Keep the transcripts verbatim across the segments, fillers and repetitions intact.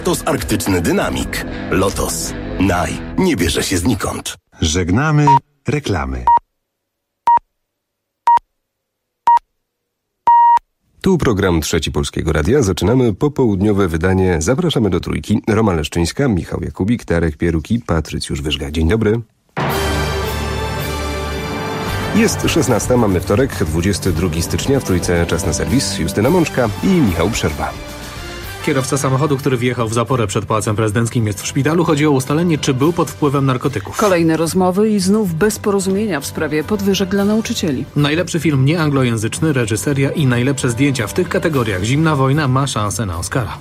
Lotos Arktyczny Dynamik. Lotos. Naj. Nie bierze się znikąd. Żegnamy reklamy. Tu program Trzeci Polskiego Radia. Zaczynamy popołudniowe wydanie. Zapraszamy do Trójki. Roma Leszczyńska, Michał Jakubik, Darek Pieruk i Patrycjusz Wyżga. Dzień dobry. Jest szesnasta, mamy wtorek, dwudziestego drugiego stycznia, w Trójce czas na serwis. Justyna Mączka i Michał Przerwa. Kierowca samochodu, który wjechał w zaporę przed Pałacem Prezydenckim, jest w szpitalu. Chodzi o ustalenie, czy był pod wpływem narkotyków. Kolejne rozmowy i znów bez porozumienia w sprawie podwyżek dla nauczycieli. Najlepszy film nieanglojęzyczny, reżyseria i najlepsze zdjęcia. W tych kategoriach Zimna wojna ma szansę na Oscara.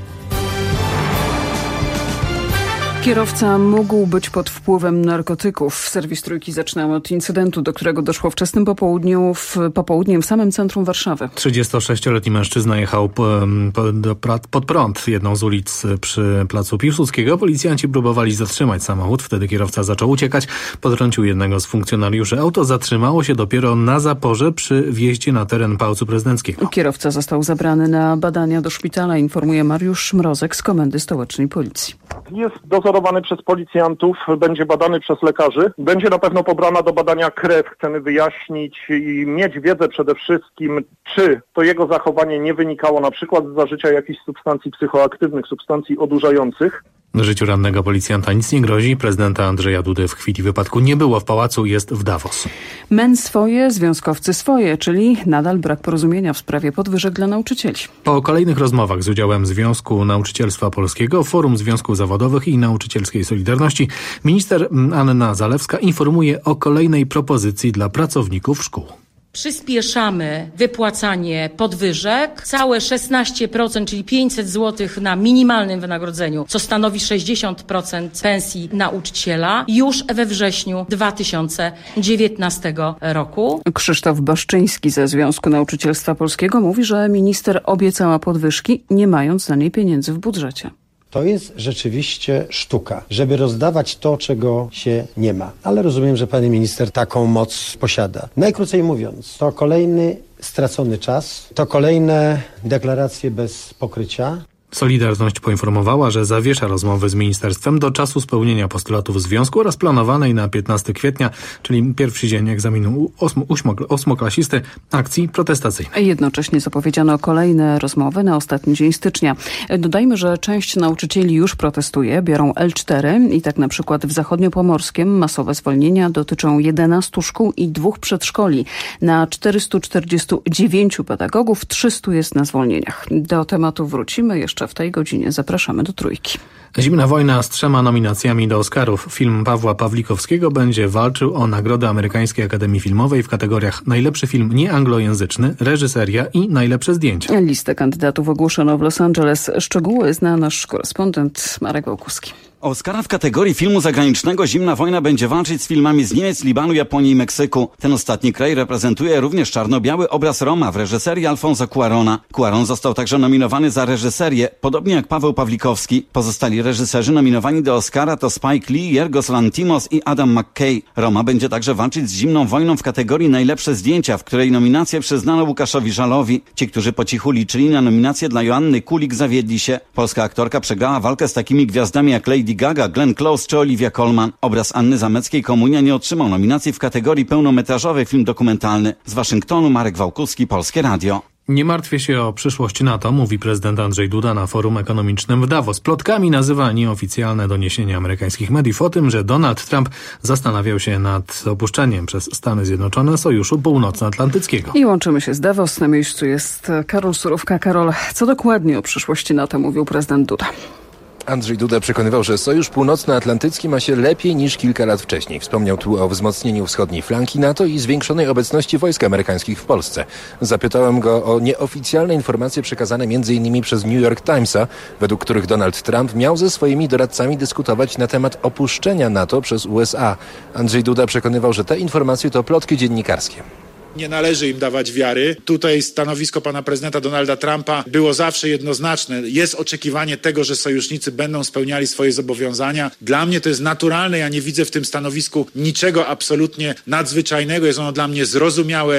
Kierowca mógł być pod wpływem narkotyków. Serwis Trójki zaczynamy od incydentu, do którego doszło wczesnym popołudniu w, popołudniem w samym centrum Warszawy. trzydziestosześcioletni mężczyzna jechał po, po, do, pod prąd jedną z ulic przy placu Piłsudskiego. Policjanci próbowali zatrzymać samochód. Wtedy kierowca zaczął uciekać. Potrącił jednego z funkcjonariuszy. Auto zatrzymało się dopiero na zaporze przy wjeździe na teren Pałacu Prezydenckiego. Kierowca został zabrany na badania do szpitala, informuje Mariusz Mrozek z Komendy Stołecznej Policji. Jest dozorowany przez policjantów, będzie badany przez lekarzy. Będzie na pewno pobrana do badania krew. Chcemy wyjaśnić i mieć wiedzę przede wszystkim, czy to jego zachowanie nie wynikało na przykład z zażycia jakichś substancji psychoaktywnych, substancji odurzających. Życiu rannego policjanta nic nie grozi. Prezydenta Andrzeja Dudy w chwili wypadku nie było w pałacu, jest w Davos. M E N swoje, związkowcy swoje, czyli nadal brak porozumienia w sprawie podwyżek dla nauczycieli. Po kolejnych rozmowach z udziałem Związku Nauczycielstwa Polskiego, Forum Związków Zawodowych i Nauczycielskiej Solidarności, minister Anna Zalewska informuje o kolejnej propozycji dla pracowników szkół. Przyspieszamy wypłacanie podwyżek. Całe szesnaście procent, czyli pięćset złotych na minimalnym wynagrodzeniu, co stanowi sześćdziesiąt procent pensji nauczyciela, już we wrześniu dwa tysiące dziewiętnastego roku. Krzysztof Baszczyński ze Związku Nauczycielstwa Polskiego mówi, że minister obiecała podwyżki, nie mając na niej pieniędzy w budżecie. To jest rzeczywiście sztuka, żeby rozdawać to, czego się nie ma. Ale rozumiem, że pani minister taką moc posiada. Najkrócej mówiąc, to kolejny stracony czas, to kolejne deklaracje bez pokrycia. Solidarność poinformowała, że zawiesza rozmowy z ministerstwem do czasu spełnienia postulatów związku oraz planowanej na piętnastego kwietnia, czyli pierwszy dzień egzaminu ósmoklasisty, akcji protestacyjnej. Jednocześnie zapowiedziano kolejne rozmowy na ostatni dzień stycznia. Dodajmy, że część nauczycieli już protestuje, biorą L cztery i tak na przykład w Zachodniopomorskiem masowe zwolnienia dotyczą jedenastu szkół i dwóch przedszkoli. Na czterystu czterdziestu dziewięciu pedagogów trzystu jest na zwolnieniach. Do tematu wrócimy jeszcze w tej godzinie. Zapraszamy do Trójki. Zimna wojna z trzema nominacjami do Oscarów. Film Pawła Pawlikowskiego będzie walczył o nagrodę Amerykańskiej Akademii Filmowej w kategoriach najlepszy film nieanglojęzyczny, reżyseria i najlepsze zdjęcia. Listę kandydatów ogłoszono w Los Angeles. Szczegóły zna nasz korespondent Marek Wołkuski. Oscara w kategorii filmu zagranicznego Zimna wojna będzie walczyć z filmami z Niemiec, Libanu, Japonii i Meksyku. Ten ostatni kraj reprezentuje również czarno-biały obraz Roma w reżyserii Alfonso Cuarona. Cuarón został także nominowany za reżyserię, podobnie jak Paweł Pawlikowski. Pozostali reżyserzy nominowani do Oscara to Spike Lee, Yorgos Lanthimos i Adam McKay. Roma będzie także walczyć z Zimną wojną w kategorii najlepsze zdjęcia, w której nominację przyznano Łukaszowi Żalowi. Ci, którzy po cichu liczyli na nominację dla Joanny Kulik, zawiedli się. Polska aktorka przegrała walkę z takimi gwiazdami jak Lady Gaga, Glenn Close czy Olivia Colman. Obraz Anny Zameckiej Komunia nie otrzymał nominacji w kategorii pełnometrażowy film dokumentalny. Z Waszyngtonu Marek Wałkuski, Polskie Radio. Nie martwię się o przyszłość NATO, mówi prezydent Andrzej Duda na forum ekonomicznym w Davos. Plotkami nazywa nieoficjalne doniesienia amerykańskich mediów o tym, że Donald Trump zastanawiał się nad opuszczeniem przez Stany Zjednoczone Sojuszu Północnoatlantyckiego. I łączymy się z Davos. Na miejscu jest Karol Surówka. Karol, co dokładnie o przyszłości NATO mówił prezydent Duda? Andrzej Duda przekonywał, że Sojusz Północnoatlantycki ma się lepiej niż kilka lat wcześniej. Wspomniał tu o wzmocnieniu wschodniej flanki NATO i zwiększonej obecności wojsk amerykańskich w Polsce. Zapytałem go o nieoficjalne informacje przekazane między innymi przez New York Timesa, według których Donald Trump miał ze swoimi doradcami dyskutować na temat opuszczenia NATO przez U S A. Andrzej Duda przekonywał, że te informacje to plotki dziennikarskie. Nie należy im dawać wiary. Tutaj stanowisko pana prezydenta Donalda Trumpa było zawsze jednoznaczne. Jest oczekiwanie tego, że sojusznicy będą spełniali swoje zobowiązania. Dla mnie to jest naturalne. Ja nie widzę w tym stanowisku niczego absolutnie nadzwyczajnego. Jest ono dla mnie zrozumiałe.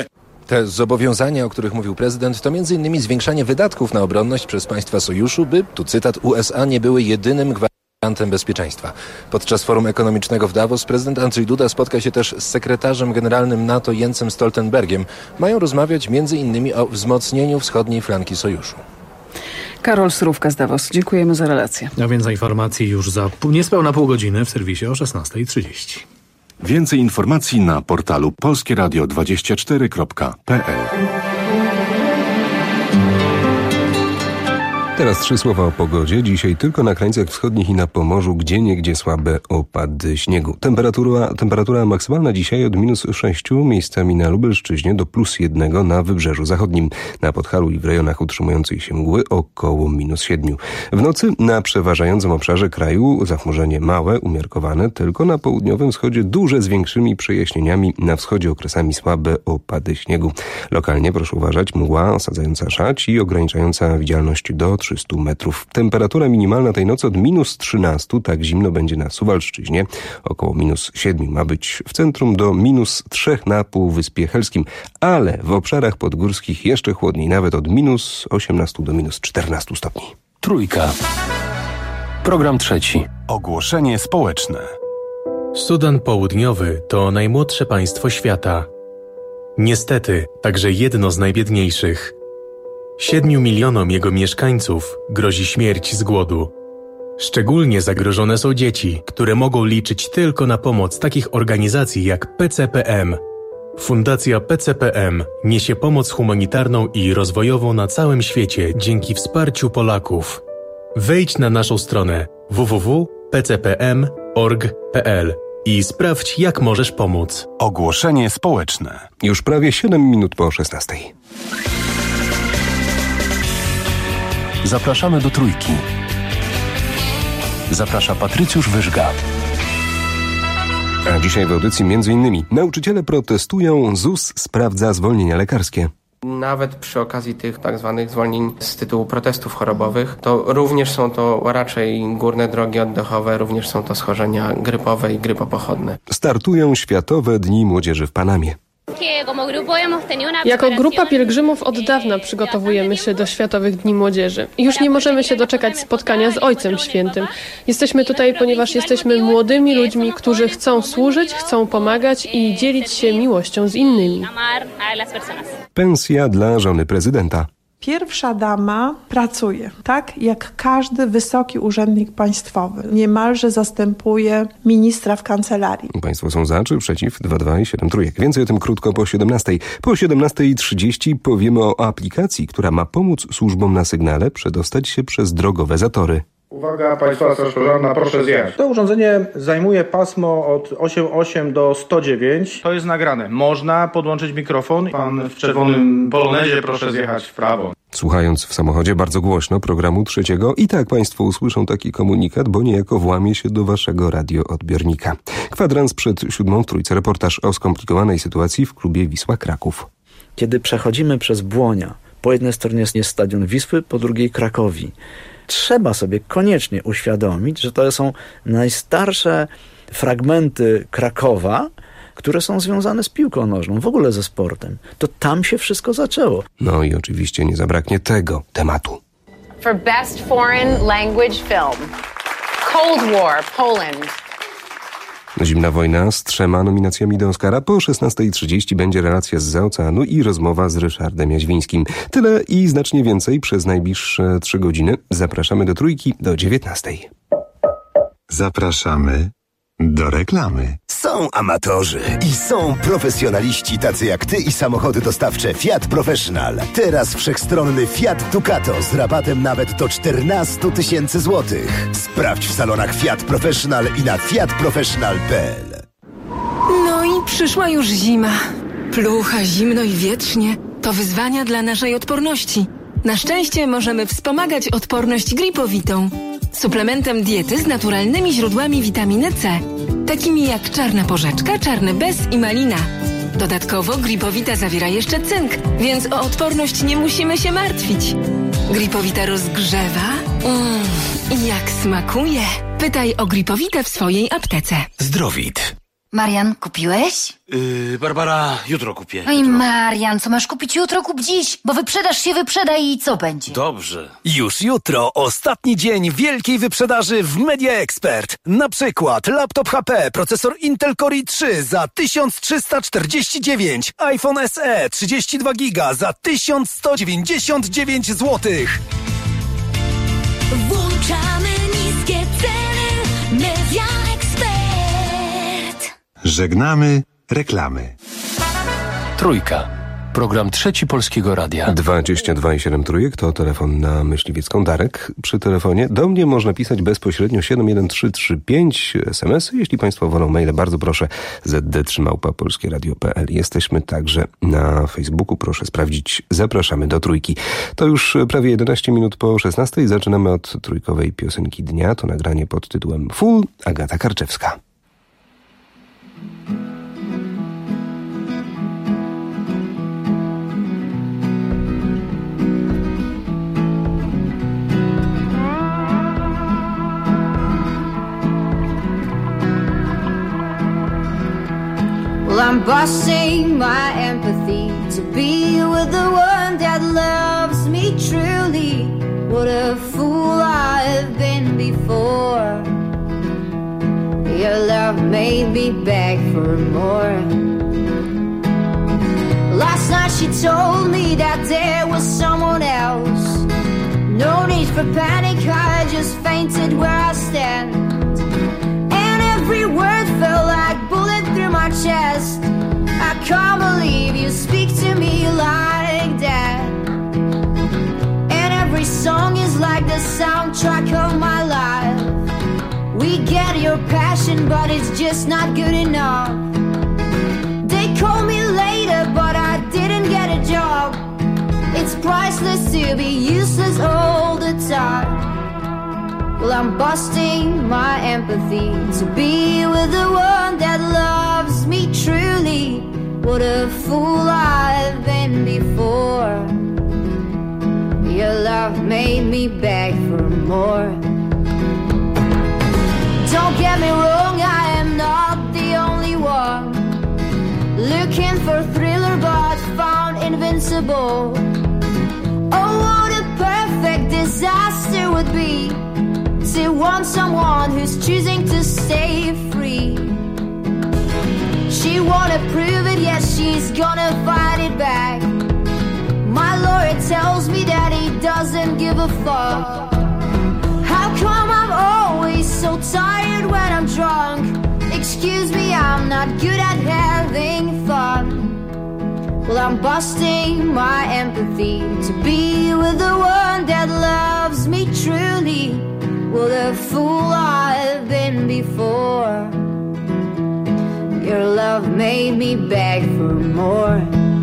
Te zobowiązania, o których mówił prezydent, to między innymi zwiększanie wydatków na obronność przez państwa sojuszu, by, tu cytat, U S A nie były jedynym gwarantem bezpieczeństwa. Podczas forum ekonomicznego w Davos prezydent Andrzej Duda spotka się też z sekretarzem generalnym NATO Jensem Stoltenbergiem. Mają rozmawiać między innymi o wzmocnieniu wschodniej flanki sojuszu. Karol Surówka z Davos. Dziękujemy za relację. A więcej informacji już za pół, niespełna pół godziny w serwisie o szesnasta trzydzieści. Więcej informacji na portalu polskie radio dwadzieścia cztery kropka p l. Teraz trzy słowa o pogodzie. Dzisiaj tylko na krańcach wschodnich i na Pomorzu gdzieniegdzie słabe opady śniegu. Temperatura, temperatura maksymalna dzisiaj od minus sześciu, miejscami na Lubelszczyźnie do plus jednego na Wybrzeżu Zachodnim. Na Podhalu i w rejonach utrzymującej się mgły około minus siedmiu. W nocy na przeważającym obszarze kraju zachmurzenie małe, umiarkowane, tylko na południowym wschodzie duże z większymi przejaśnieniami. Na wschodzie okresami słabe opady śniegu. Lokalnie proszę uważać mgła osadzająca szać i ograniczająca widzialność do trzystu metrów. Temperatura minimalna tej nocy od minus trzynastu, tak zimno będzie na Suwalszczyźnie. Około minus siedmiu ma być w centrum do minus trzech na Półwyspie Helskim, ale w obszarach podgórskich jeszcze chłodniej, nawet od minus osiemnastu do minus czternastu stopni. Trójka. Program trzeci. Ogłoszenie społeczne. Sudan Południowy to najmłodsze państwo świata. Niestety, także jedno z najbiedniejszych. Siedmiu milionom jego mieszkańców grozi śmierć z głodu. Szczególnie zagrożone są dzieci, które mogą liczyć tylko na pomoc takich organizacji jak P C P M. Fundacja P C P M niesie pomoc humanitarną i rozwojową na całym świecie dzięki wsparciu Polaków. Wejdź na naszą stronę w w w kropka p c p m kropka org kropka p l i sprawdź, jak możesz pomóc. Ogłoszenie społeczne. Już prawie siedem minut po szesnastej. Zapraszamy do Trójki. Zaprasza Patrycjusz Wyżga. A dzisiaj w audycji między innymi nauczyciele protestują, Z U S sprawdza zwolnienia lekarskie. Nawet przy okazji tych tak zwanych zwolnień z tytułu protestów chorobowych, to również są to raczej górne drogi oddechowe, również są to schorzenia grypowe i grypopochodne. Startują Światowe Dni Młodzieży w Panamie. Jako grupa pielgrzymów od dawna przygotowujemy się do Światowych Dni Młodzieży. Już nie możemy się doczekać spotkania z Ojcem Świętym. Jesteśmy tutaj, ponieważ jesteśmy młodymi ludźmi, którzy chcą służyć, chcą pomagać i dzielić się miłością z innymi. Pensja dla żony prezydenta. Pierwsza dama pracuje, tak jak każdy wysoki urzędnik państwowy. Niemalże zastępuje ministra w kancelarii. Państwo są za czy przeciw? dwa dwa i siedem trójek. Więcej o tym krótko po siedemnastej. Po siedemnastej trzydzieści powiemy o aplikacji, która ma pomóc służbom na sygnale przedostać się przez drogowe zatory. Uwaga, Państwa Straż Pożarna, proszę zjechać. To urządzenie zajmuje pasmo od osiemdziesiąt osiem do sto dziewięć. To jest nagrane. Można podłączyć mikrofon. Pan w czerwonym polonezie, proszę zjechać w prawo. Słuchając w samochodzie bardzo głośno programu trzeciego, i tak Państwo usłyszą taki komunikat, bo niejako włamie się do Waszego radioodbiornika. Kwadrans przed siódmą w Trójce. Reportaż o skomplikowanej sytuacji w klubie Wisła Kraków. Kiedy przechodzimy przez Błonia, po jednej stronie jest stadion Wisły, po drugiej Krakowi. Trzeba sobie koniecznie uświadomić, że to są najstarsze fragmenty Krakowa, które są związane z piłką nożną, w ogóle ze sportem. To tam się wszystko zaczęło. No i oczywiście nie zabraknie tego tematu. For Best Foreign Language Film, Cold War, Poland. Zimna wojna z trzema nominacjami do Oscara. Po szesnastej trzydzieści będzie relacja zza oceanu i rozmowa z Ryszardem Jaźwińskim. Tyle i znacznie więcej przez najbliższe trzy godziny. Zapraszamy do Trójki do dziewiętnastej. Zapraszamy do reklamy. Są amatorzy i są profesjonaliści tacy jak ty i samochody dostawcze Fiat Professional. Teraz wszechstronny Fiat Ducato z rabatem nawet do czternaście tysięcy złotych. Sprawdź w salonach Fiat Professional i na fiat professional kropka p l. No i przyszła już zima. Plucha, zimno i wietrznie to wyzwania dla naszej odporności. Na szczęście możemy wspomagać odporność Gripowitą, suplementem diety z naturalnymi źródłami witaminy C, takimi jak czarna porzeczka, czarny bez i malina. Dodatkowo Gripowita zawiera jeszcze cynk, więc o odporność nie musimy się martwić. Gripowita rozgrzewa mm, i jak smakuje. Pytaj o Gripowitę w swojej aptece. Zdrowit. Marian, kupiłeś? Yy, Barbara, jutro kupię. Oj, Marian, co masz kupić jutro, kup dziś, bo wyprzedaż się wyprzeda i co będzie? Dobrze. Już jutro ostatni dzień wielkiej wyprzedaży w Media Expert. Na przykład laptop H P, procesor Intel Core i trzy za tysiąc trzysta czterdzieści dziewięć, iPhone S E trzydzieści dwa giga za tysiąc sto dziewięćdziesiąt dziewięć złotych. Włączamy niskie ceny. Media Expert. Żegnamy reklamy. Trójka. Program Trzeci Polskiego Radia. dwadzieścia dwa i siedem trójek to telefon na Myśliwiecką. Darek przy telefonie. Do mnie można pisać bezpośrednio siedem jeden trzy trzy pięć, es em esy. Jeśli państwo wolą maile, bardzo proszę, zet de trzy małpa polskie radio kropka pe el. Jesteśmy także na Facebooku. Proszę sprawdzić. Zapraszamy do Trójki. To już prawie jedenaście minut po szesnastej. Zaczynamy od trójkowej piosenki dnia. To nagranie pod tytułem Full, Agata Karczewska. Well, I'm busting my empathy to be with the one that loves me truly. What a fool I've been before. Your love made me beg for more. Last night she told me that there was someone else. No need for panic, I just fainted where I stand. And every word felt like bullet through my chest. I can't believe you speak to me like that. And every song is like the soundtrack of my life. We get your passion, but it's just not good enough. They call me later, but I didn't get a job. It's priceless to be useless all the time. Well, I'm busting my empathy to be with the one that loves me truly. What a fool I've been before. Your love made me beg for more. Don't get me wrong, I am not the only one looking for thriller but found invincible. Oh, what a perfect disaster would be to want someone who's choosing to stay free. She wanna prove it, yes, she's gonna fight it back. My lawyer tells me that he doesn't give a fuck. How come I'm always so tired when I'm drunk? Excuse me, I'm not good at having fun. Well, I'm busting my empathy to be with the one that loves me truly. What a fool I've been before. Your love made me beg for more.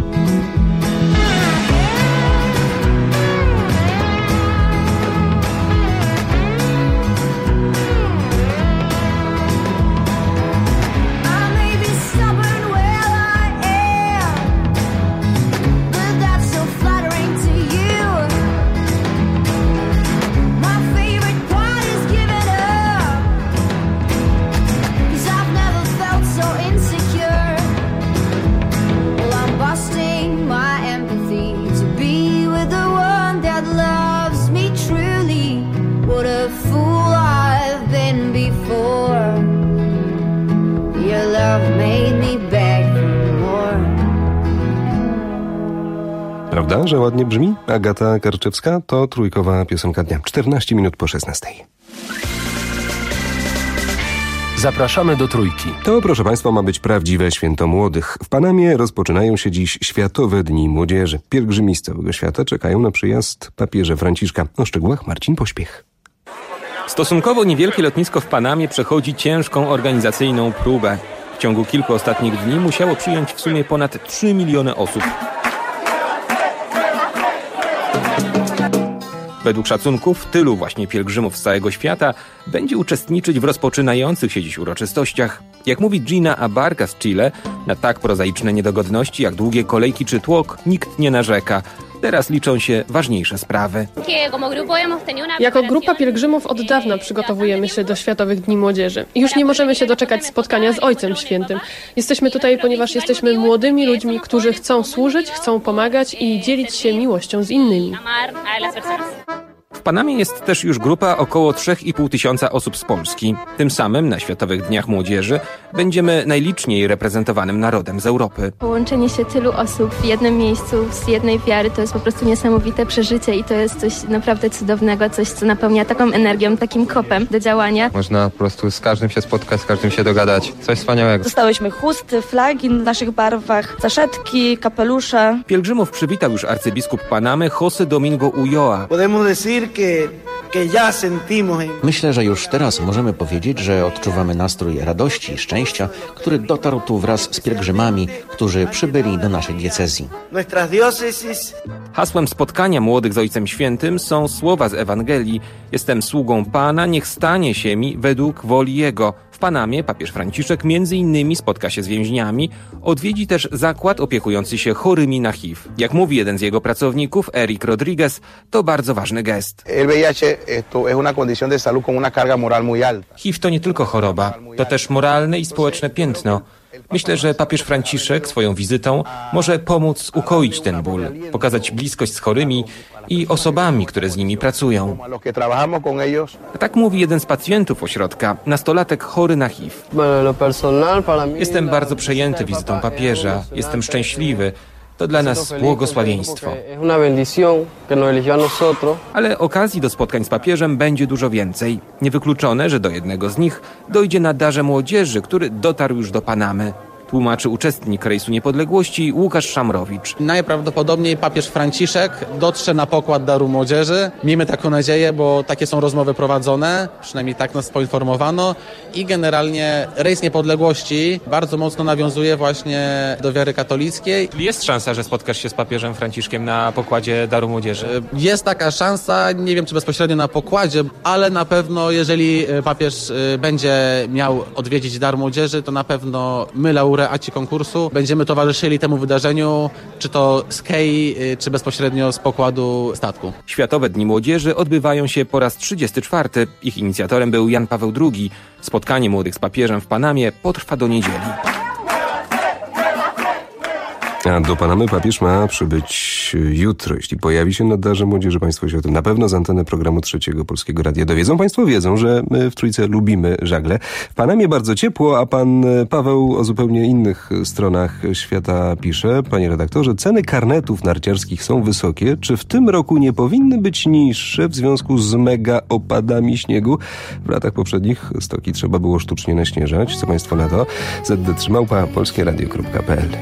Prawda, że ładnie brzmi? Agata Karczewska to trójkowa piosenka dnia. czternaście minut po szesnastej. Zapraszamy do Trójki. To, proszę Państwa, ma być prawdziwe święto młodych. W Panamie rozpoczynają się dziś Światowe Dni Młodzieży. Pielgrzymi z całego świata czekają na przyjazd papieża Franciszka. O szczegółach Marcin Pośpiech. Stosunkowo niewielkie lotnisko w Panamie przechodzi ciężką organizacyjną próbę. W ciągu kilku ostatnich dni musiało przyjąć w sumie ponad trzy miliony osób. Według szacunków tylu właśnie pielgrzymów z całego świata będzie uczestniczyć w rozpoczynających się dziś uroczystościach. Jak mówi Gina Abarca z Chile, na tak prozaiczne niedogodności jak długie kolejki czy tłok nikt nie narzeka. Teraz liczą się ważniejsze sprawy. Jako grupa pielgrzymów od dawna przygotowujemy się do Światowych Dni Młodzieży. Już nie możemy się doczekać spotkania z Ojcem Świętym. Jesteśmy tutaj, ponieważ jesteśmy młodymi ludźmi, którzy chcą służyć, chcą pomagać i dzielić się miłością z innymi. W Panamie jest też już grupa około trzy i pół tysiąca osób z Polski. Tym samym na Światowych Dniach Młodzieży będziemy najliczniej reprezentowanym narodem z Europy. Połączenie się tylu osób w jednym miejscu z jednej wiary to jest po prostu niesamowite przeżycie i to jest coś naprawdę cudownego, coś co napełnia taką energią, takim kopem do działania. Można po prostu z każdym się spotkać, z każdym się dogadać. Coś wspaniałego. Dostałyśmy chusty, flagi w naszych barwach, zaszetki, kapelusze. Pielgrzymów przywitał już arcybiskup Panamy José Domingo Ulloa. Myślę, że już teraz możemy powiedzieć, że odczuwamy nastrój radości i szczęścia, który dotarł tu wraz z pielgrzymami, którzy przybyli do naszej diecezji. Hasłem spotkania młodych z Ojcem Świętym są słowa z Ewangelii: Jestem sługą Pana, niech stanie się mi według woli Jego. W Panamie papież Franciszek między innymi spotka się z więźniami, odwiedzi też zakład opiekujący się chorymi na H I V. Jak mówi jeden z jego pracowników, Eric Rodriguez, to bardzo ważny gest. H I V to nie tylko choroba, to też moralne i społeczne piętno. Myślę, że papież Franciszek swoją wizytą może pomóc ukoić ten ból, pokazać bliskość z chorymi i osobami, które z nimi pracują. Tak mówi jeden z pacjentów ośrodka, nastolatek chory na H I V. Jestem bardzo przejęty wizytą papieża, jestem szczęśliwy. To dla nas błogosławieństwo. Ale okazji do spotkań z papieżem będzie dużo więcej. Niewykluczone, że do jednego z nich dojdzie na Darze Młodzieży, który dotarł już do Panamy. Tłumaczy uczestnik Rejsu Niepodległości Łukasz Szamrowicz. Najprawdopodobniej papież Franciszek dotrze na pokład Daru Młodzieży. Miejmy taką nadzieję, bo takie są rozmowy prowadzone, przynajmniej tak nas poinformowano. I generalnie Rejs Niepodległości bardzo mocno nawiązuje właśnie do wiary katolickiej. Jest szansa, że spotkasz się z papieżem Franciszkiem na pokładzie Daru Młodzieży? Jest taka szansa, nie wiem czy bezpośrednio na pokładzie, ale na pewno jeżeli papież będzie miał odwiedzić Dar Młodzieży, to na pewno my, laureaci konkursu, będziemy towarzyszyli temu wydarzeniu, czy to z kei, czy bezpośrednio z pokładu statku. Światowe Dni Młodzieży odbywają się po raz trzydziesty czwarty. Ich inicjatorem był Jan Paweł drugi. Spotkanie młodych z papieżem w Panamie potrwa do niedzieli. A do Panamy papież ma przybyć jutro. Jeśli pojawi się na Darze Młodzieży, Państwo się o tym na pewno z anteny programu Trzeciego Polskiego Radia dowiedzą. Państwo wiedzą, że my w Trójce lubimy żagle. W Panamie bardzo ciepło, a pan Paweł o zupełnie innych stronach świata pisze. Panie redaktorze, ceny karnetów narciarskich są wysokie. Czy w tym roku nie powinny być niższe w związku z mega opadami śniegu? W latach poprzednich stoki trzeba było sztucznie naśnieżać. Co Państwo na to? Z d trzy małpa polskieradio kropka p l.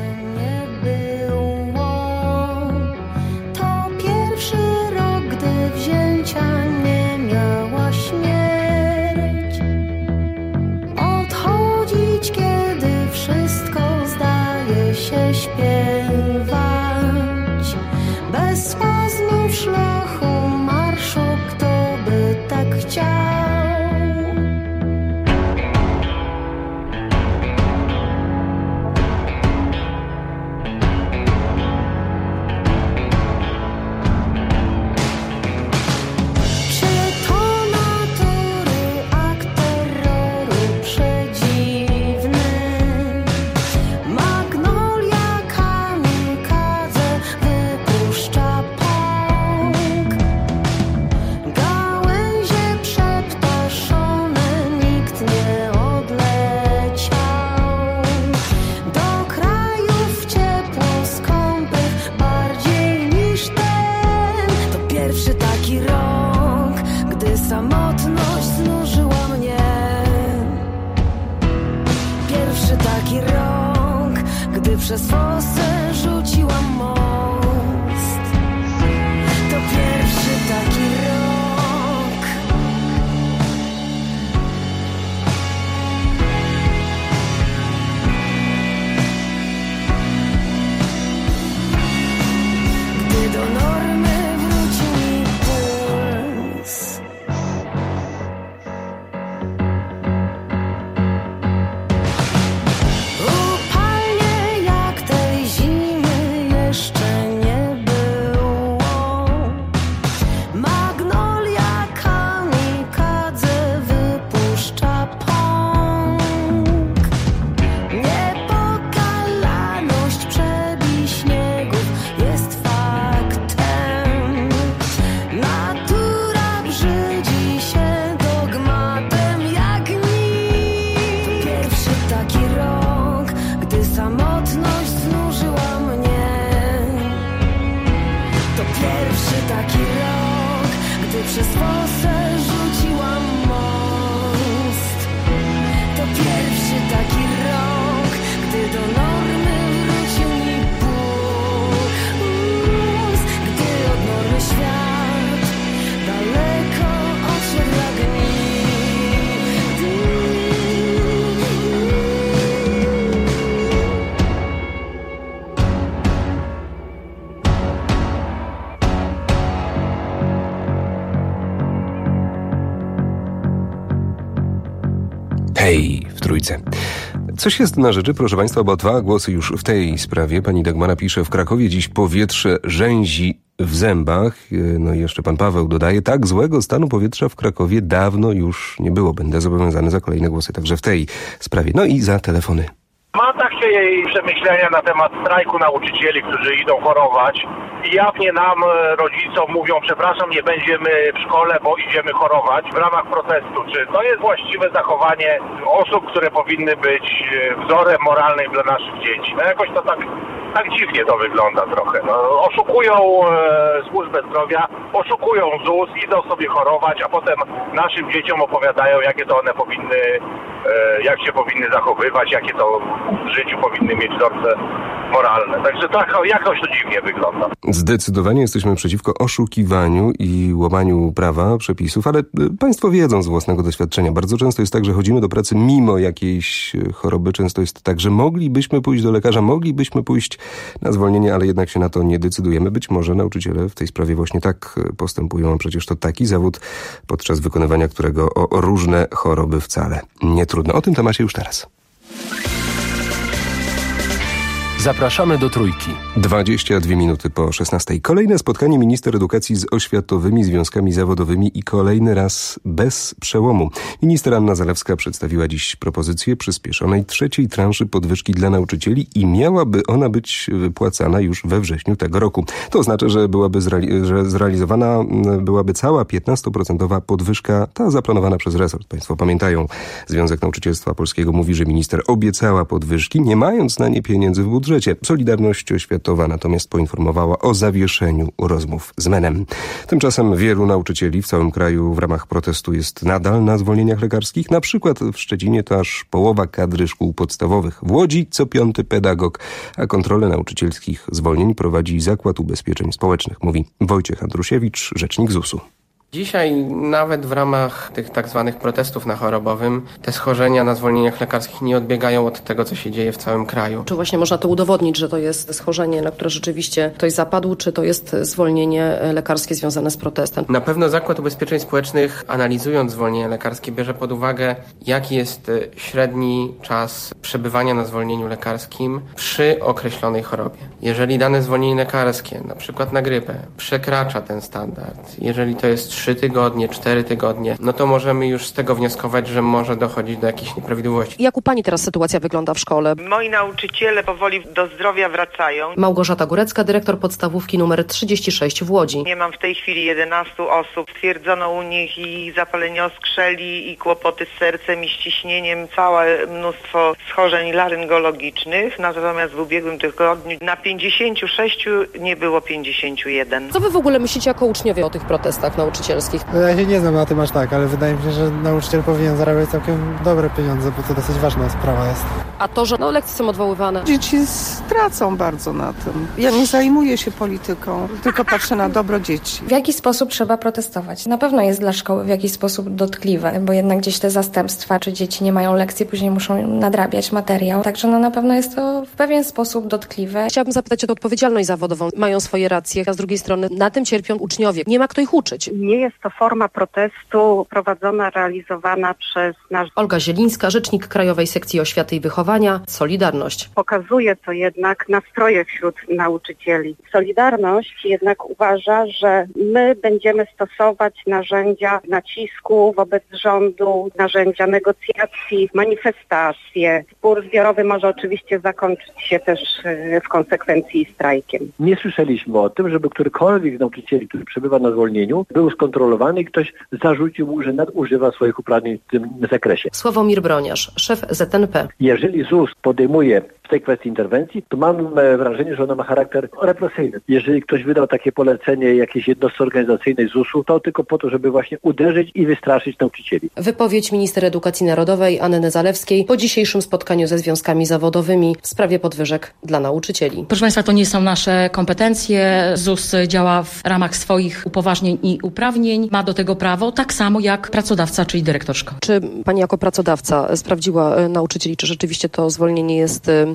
Przez fosę rzuciłam most. To pierwszy taki rok. Gdy do normy wróci mi puls. Upalnie jak tej zimy. Hej w Trójce. Coś jest na rzeczy, proszę Państwa, bo dwa głosy już w tej sprawie. Pani Dagmara pisze, w Krakowie dziś powietrze rzęzi w zębach. No i jeszcze pan Paweł dodaje, tak złego stanu powietrza w Krakowie dawno już nie było. Będę zobowiązany za kolejne głosy także w tej sprawie. No i za telefony. Mam takie jej przemyślenia na temat strajku nauczycieli, którzy idą chorować i jak nie nam, rodzicom, mówią, przepraszam, nie będziemy w szkole, bo idziemy chorować w ramach protestu. Czy to jest właściwe zachowanie osób, które powinny być wzorem moralnym dla naszych dzieci? No jakoś to tak, tak dziwnie to wygląda trochę. No, oszukują e, służbę zdrowia, oszukują Z U S, idą sobie chorować, a potem naszym dzieciom opowiadają, jakie to one powinny, e, jak się powinny zachowywać, jakie to w życiu powinny mieć wzorce moralne. Także tak, jakoś to dziwnie wygląda. Zdecydowanie jesteśmy przeciwko oszukiwaniu i łamaniu prawa, przepisów, ale Państwo wiedzą z własnego doświadczenia. Bardzo często jest tak, że chodzimy do pracy mimo jakiejś choroby. Często jest tak, że moglibyśmy pójść do lekarza, moglibyśmy pójść na zwolnienie, ale jednak się na to nie decydujemy. Być może nauczyciele w tej sprawie właśnie tak postępują, a przecież to taki zawód, podczas wykonywania którego o różne choroby wcale nie trudno. O tym temacie już teraz. Zapraszamy do Trójki. dwadzieścia dwie minuty po szesnastej. Kolejne spotkanie minister edukacji z oświatowymi związkami zawodowymi i kolejny raz bez przełomu. Minister Anna Zalewska przedstawiła dziś propozycję przyspieszonej trzeciej transzy podwyżki dla nauczycieli i miałaby ona być wypłacana już we wrześniu tego roku. To oznacza, że byłaby zreali- że zrealizowana byłaby cała piętnastoprocentowa podwyżka, ta zaplanowana przez resort. Państwo pamiętają, Związek Nauczycielstwa Polskiego mówi, że minister obiecała podwyżki, nie mając na nie pieniędzy w budżecie. Solidarność Oświatowa natomiast poinformowała o zawieszeniu rozmów z menem. Tymczasem wielu nauczycieli w całym kraju w ramach protestu jest nadal na zwolnieniach lekarskich. Na przykład w Szczecinie to aż połowa kadry szkół podstawowych. W Łodzi co piąty pedagog, a kontrolę nauczycielskich zwolnień prowadzi Zakład Ubezpieczeń Społecznych, mówi Wojciech Andrusiewicz, rzecznik Z U S-u. Dzisiaj nawet w ramach tych tak zwanych protestów na chorobowym te schorzenia na zwolnieniach lekarskich nie odbiegają od tego, co się dzieje w całym kraju. Czy właśnie można to udowodnić, że to jest schorzenie, na które rzeczywiście ktoś zapadł, czy to jest zwolnienie lekarskie związane z protestem? Na pewno Zakład Ubezpieczeń Społecznych, analizując zwolnienie lekarskie, bierze pod uwagę, jaki jest średni czas przebywania na zwolnieniu lekarskim przy określonej chorobie. Jeżeli dane zwolnienie lekarskie, na przykład na grypę, przekracza ten standard, jeżeli to jest trzy tygodnie, cztery tygodnie, no to możemy już z tego wnioskować, że może dochodzić do jakichś nieprawidłowości. Jak u Pani teraz sytuacja wygląda w szkole? Moi nauczyciele powoli do zdrowia wracają. Małgorzata Górecka, dyrektor podstawówki numer trzydzieści sześć w Łodzi. Nie mam w tej chwili jedenastu osób. Stwierdzono u nich i zapalenie oskrzeli, i kłopoty z sercem, i z ciśnieniem, całe mnóstwo schorzeń laryngologicznych. Natomiast w ubiegłym tygodniu na pięćdziesięciu sześciu nie było pięćdziesięciu jeden. Co Wy w ogóle myślicie jako uczniowie o tych protestach nauczycielskich? Ja się nie znam na tym aż tak, ale wydaje mi się, że nauczyciel powinien zarabiać całkiem dobre pieniądze, bo to dosyć ważna sprawa jest. A to, że no, lekcje są odwoływane? Dzieci stracą bardzo na tym. Ja nie zajmuję się polityką, tylko patrzę na dobro dzieci. W jaki sposób trzeba protestować? Na pewno jest dla szkoły w jakiś sposób dotkliwe, bo jednak gdzieś te zastępstwa, czy dzieci nie mają lekcji, później muszą nadrabiać materiał. Także no, na pewno jest to w pewien sposób dotkliwe. Chciałabym zapytać o tę odpowiedzialność zawodową. Mają swoje racje, a z drugiej strony na tym cierpią uczniowie. Nie ma kto ich uczyć. Nie jest to forma protestu prowadzona, realizowana przez nasz... Olga Zielińska, rzecznik Krajowej Sekcji Oświaty i Wychowania, Solidarność. Pokazuje to jednak nastroje wśród nauczycieli. Solidarność jednak uważa, że my będziemy stosować narzędzia nacisku wobec rządu, narzędzia negocjacji, manifestacje. Spór zbiorowy może oczywiście zakończyć się też w konsekwencji strajkiem. Nie słyszeliśmy o tym, żeby którykolwiek z nauczycieli, który przebywa na zwolnieniu, był skontrolowany i ktoś zarzucił mu, że nadużywa swoich uprawnień w tym zakresie. Sławomir Broniarz, szef Z N P. Jeżeli Z U S podejmuje w tej kwestii interwencji, to mam wrażenie, że ona ma charakter represyjny. Jeżeli ktoś wydał takie polecenie jakiejś jednostce organizacyjnej Z U S-u, to tylko po to, żeby właśnie uderzyć i wystraszyć nauczycieli. Wypowiedź minister edukacji narodowej Anny Zalewskiej po dzisiejszym spotkaniu ze związkami zawodowymi w sprawie podwyżek dla nauczycieli. Proszę Państwa, to nie są nasze kompetencje. Z U S działa w ramach swoich upoważnień i uprawnień. Ma do tego prawo, tak samo jak pracodawca, czyli dyrektor szkoły. Czy Pani jako pracodawca sprawdziła nauczycieli, czy rzeczywiście to zwolnienie jest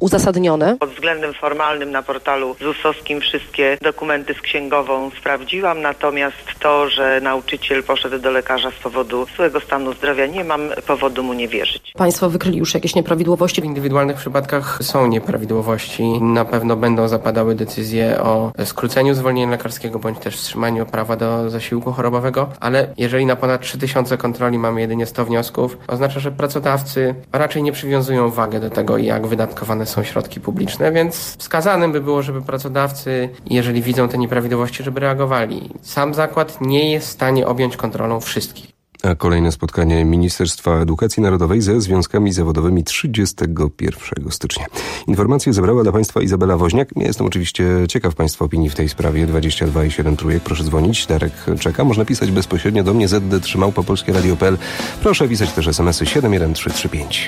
uzasadnione? Pod względem formalnym na portalu zusowskim wszystkie dokumenty z księgową sprawdziłam, natomiast to, że nauczyciel poszedł do lekarza z powodu złego stanu zdrowia, nie mam powodu mu nie wierzyć. Państwo wykryli już jakieś nieprawidłowości? W indywidualnych przypadkach są nieprawidłowości. Na pewno będą zapadały decyzje o skróceniu zwolnienia lekarskiego bądź też wstrzymaniu prawa do zasiłku chorobowego, ale jeżeli na ponad trzy tysiące kontroli mamy jedynie sto wniosków, oznacza, że pracodawcy raczej nie przywiązują wagę do tego, jak wydatkowane są środki publiczne, więc wskazanym by było, żeby pracodawcy, jeżeli widzą te nieprawidłowości, żeby reagowali. Sam zakład nie jest w stanie objąć kontrolą wszystkich. A kolejne spotkanie Ministerstwa Edukacji Narodowej ze związkami zawodowymi trzydziestego pierwszego stycznia. Informacje zebrała dla Państwa Izabela Woźniak. Ja jestem oczywiście ciekaw Państwa opinii w tej sprawie. dwadzieścia dwa i siedem trójek. Proszę dzwonić. Darek czeka. Można pisać bezpośrednio do mnie z d trzy małpa polskie radio kropka p l. Proszę pisać też smsy siedem jeden trzy trzy pięć.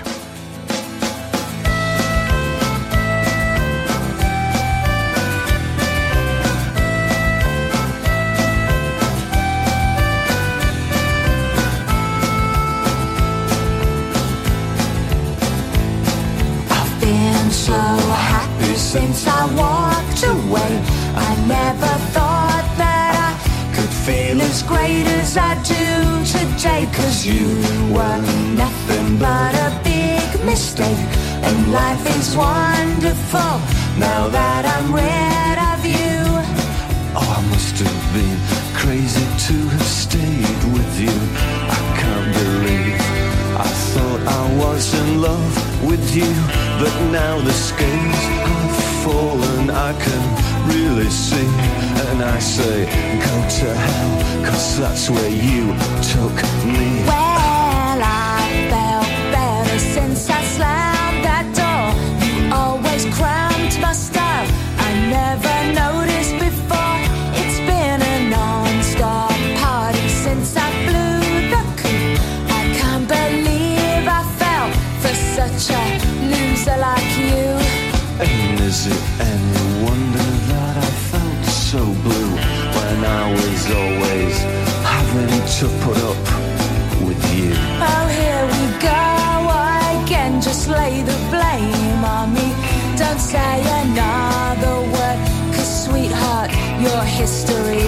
Since I walked away, I never thought that I could feel as great as I do today. Cause you were nothing but a big mistake, and life is wonderful now that I'm rid of you. Oh, I must have been crazy to have stayed with you. I can't believe I thought I was in love with you, but now the scales have fallen, I can really see. And I say, go to hell, cause that's where you took me. Well, I felt better since I slammed that door. You always cramped my style, I never noticed before. It's been a non-stop party since I flew the coop. I can't believe I fell for such a loser like you. And is it any wonder that I felt so blue when I was always having to put up with you? Oh, here we go again, just lay the blame on me. Don't say another word, cause sweetheart, you're history.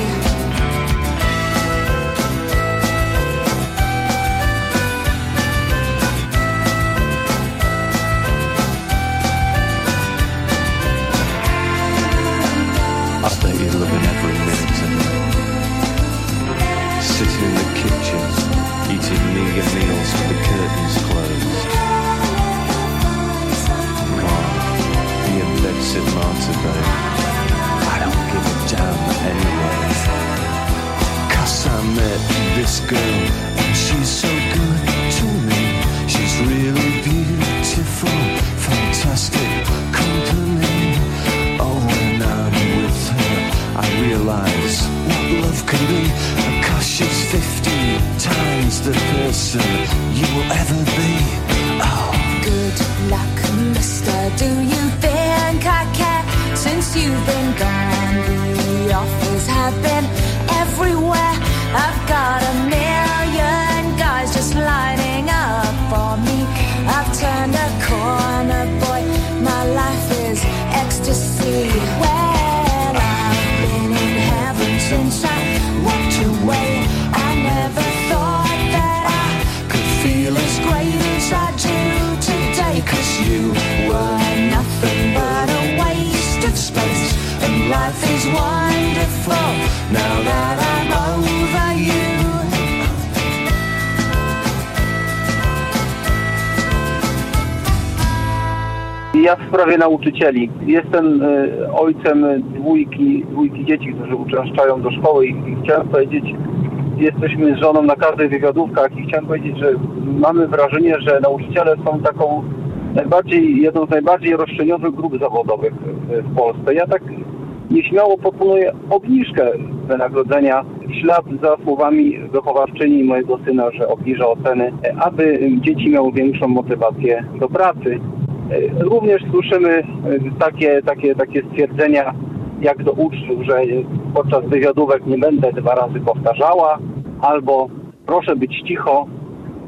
I bet you're loving every minute of it. Sitting in the kitchen, eating meager meals with the curtains closed. Mom, be in bed Saint Martin, babe. I don't give a damn anyway. Cause I met this girl, and she's so good to me. She's really beautiful, fantastic company. Oh, when I'm with her, I realise what love can be. Cause she's fifty times the person you will ever be. Oh, good luck, mister. Do you think I care? Since you've been gone, the offers have been everywhere. I've got a million guys just lining up for me. I've turned a corner, boy, my life is ecstasy. Well, I've been in heaven since I walked away. I never thought that I could feel as great as I do today. Cause you were nothing but a waste of space, and life is wonderful now that I'm over you. Ja w sprawie nauczycieli. Jestem y, ojcem dwójki, dwójki dzieci, którzy uczęszczają do szkoły i, i chciałem powiedzieć, jesteśmy z żoną na każdych wywiadówkach i chciałem powiedzieć, że mamy wrażenie, że nauczyciele są taką najbardziej, jedną z najbardziej roszczeniowych grup zawodowych w, w Polsce. Ja tak nieśmiało proponuję obniżkę wynagrodzenia w ślad za słowami wychowawczyni mojego syna, że obniża oceny, aby dzieci miały większą motywację do pracy. Również słyszymy takie, takie, takie stwierdzenia jak do uczniów, że podczas wywiadówek nie będę dwa razy powtarzała, albo proszę być cicho,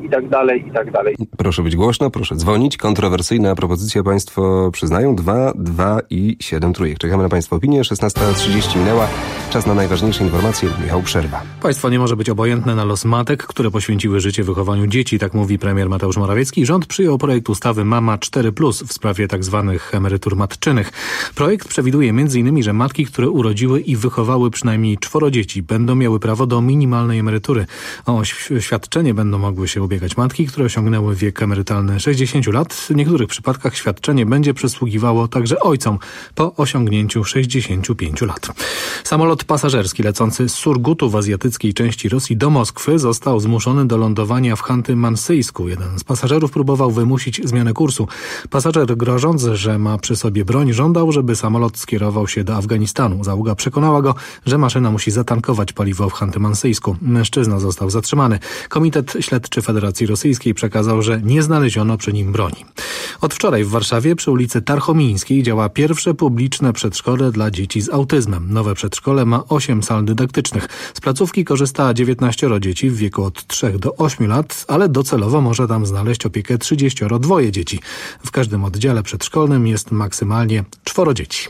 i tak dalej, i tak dalej. Proszę być głośno, proszę dzwonić. Kontrowersyjna propozycja państwo przyznają. dwa, dwa i siedem trójek. Czekamy na państwa opinię. szesnasta trzydzieści minęła. Czas na najważniejsze informacje. Michał Przerwa. Państwo nie może być obojętne na los matek, które poświęciły życie wychowaniu dzieci, tak mówi premier Mateusz Morawiecki. Rząd przyjął projekt ustawy Mama cztery plus w sprawie tzw. emerytur matczynych. Projekt przewiduje m.in., że matki, które urodziły i wychowały przynajmniej czworo dzieci, będą miały prawo do minimalnej emerytury. O świadczenie będą mogły się ubiegać matki, które osiągnęły wiek emerytalny sześćdziesiąt lat. W niektórych przypadkach świadczenie będzie przysługiwało także ojcom po osiągnięciu sześćdziesięciu pięciu lat. Samolot pasażerski lecący z Surgutu w azjatyckiej części Rosji do Moskwy został zmuszony do lądowania w Chanty-Mansijsku. Jeden z pasażerów próbował wymusić zmianę kursu. Pasażer, grożąc, że ma przy sobie broń, żądał, żeby samolot skierował się do Afganistanu. Załoga przekonała go, że maszyna musi zatankować paliwo w Chanty-Mansijsku. Mężczyzna został zatrzymany. Komitet Śledczy Federacji Rosyjskiej przekazał, że nie znaleziono przy nim broni. Od wczoraj w Warszawie przy ulicy Tarchomińskiej działa pierwsze publiczne przedszkole dla dzieci z autyzmem. Nowe przedszkole ma osiem sal dydaktycznych. Z placówki korzysta dziewiętnaścioro dzieci w wieku od trzech do ośmiu lat, ale docelowo może tam znaleźć opiekę trzydzieścioro dwoje dzieci. W każdym oddziale przedszkolnym jest maksymalnie czworo dzieci.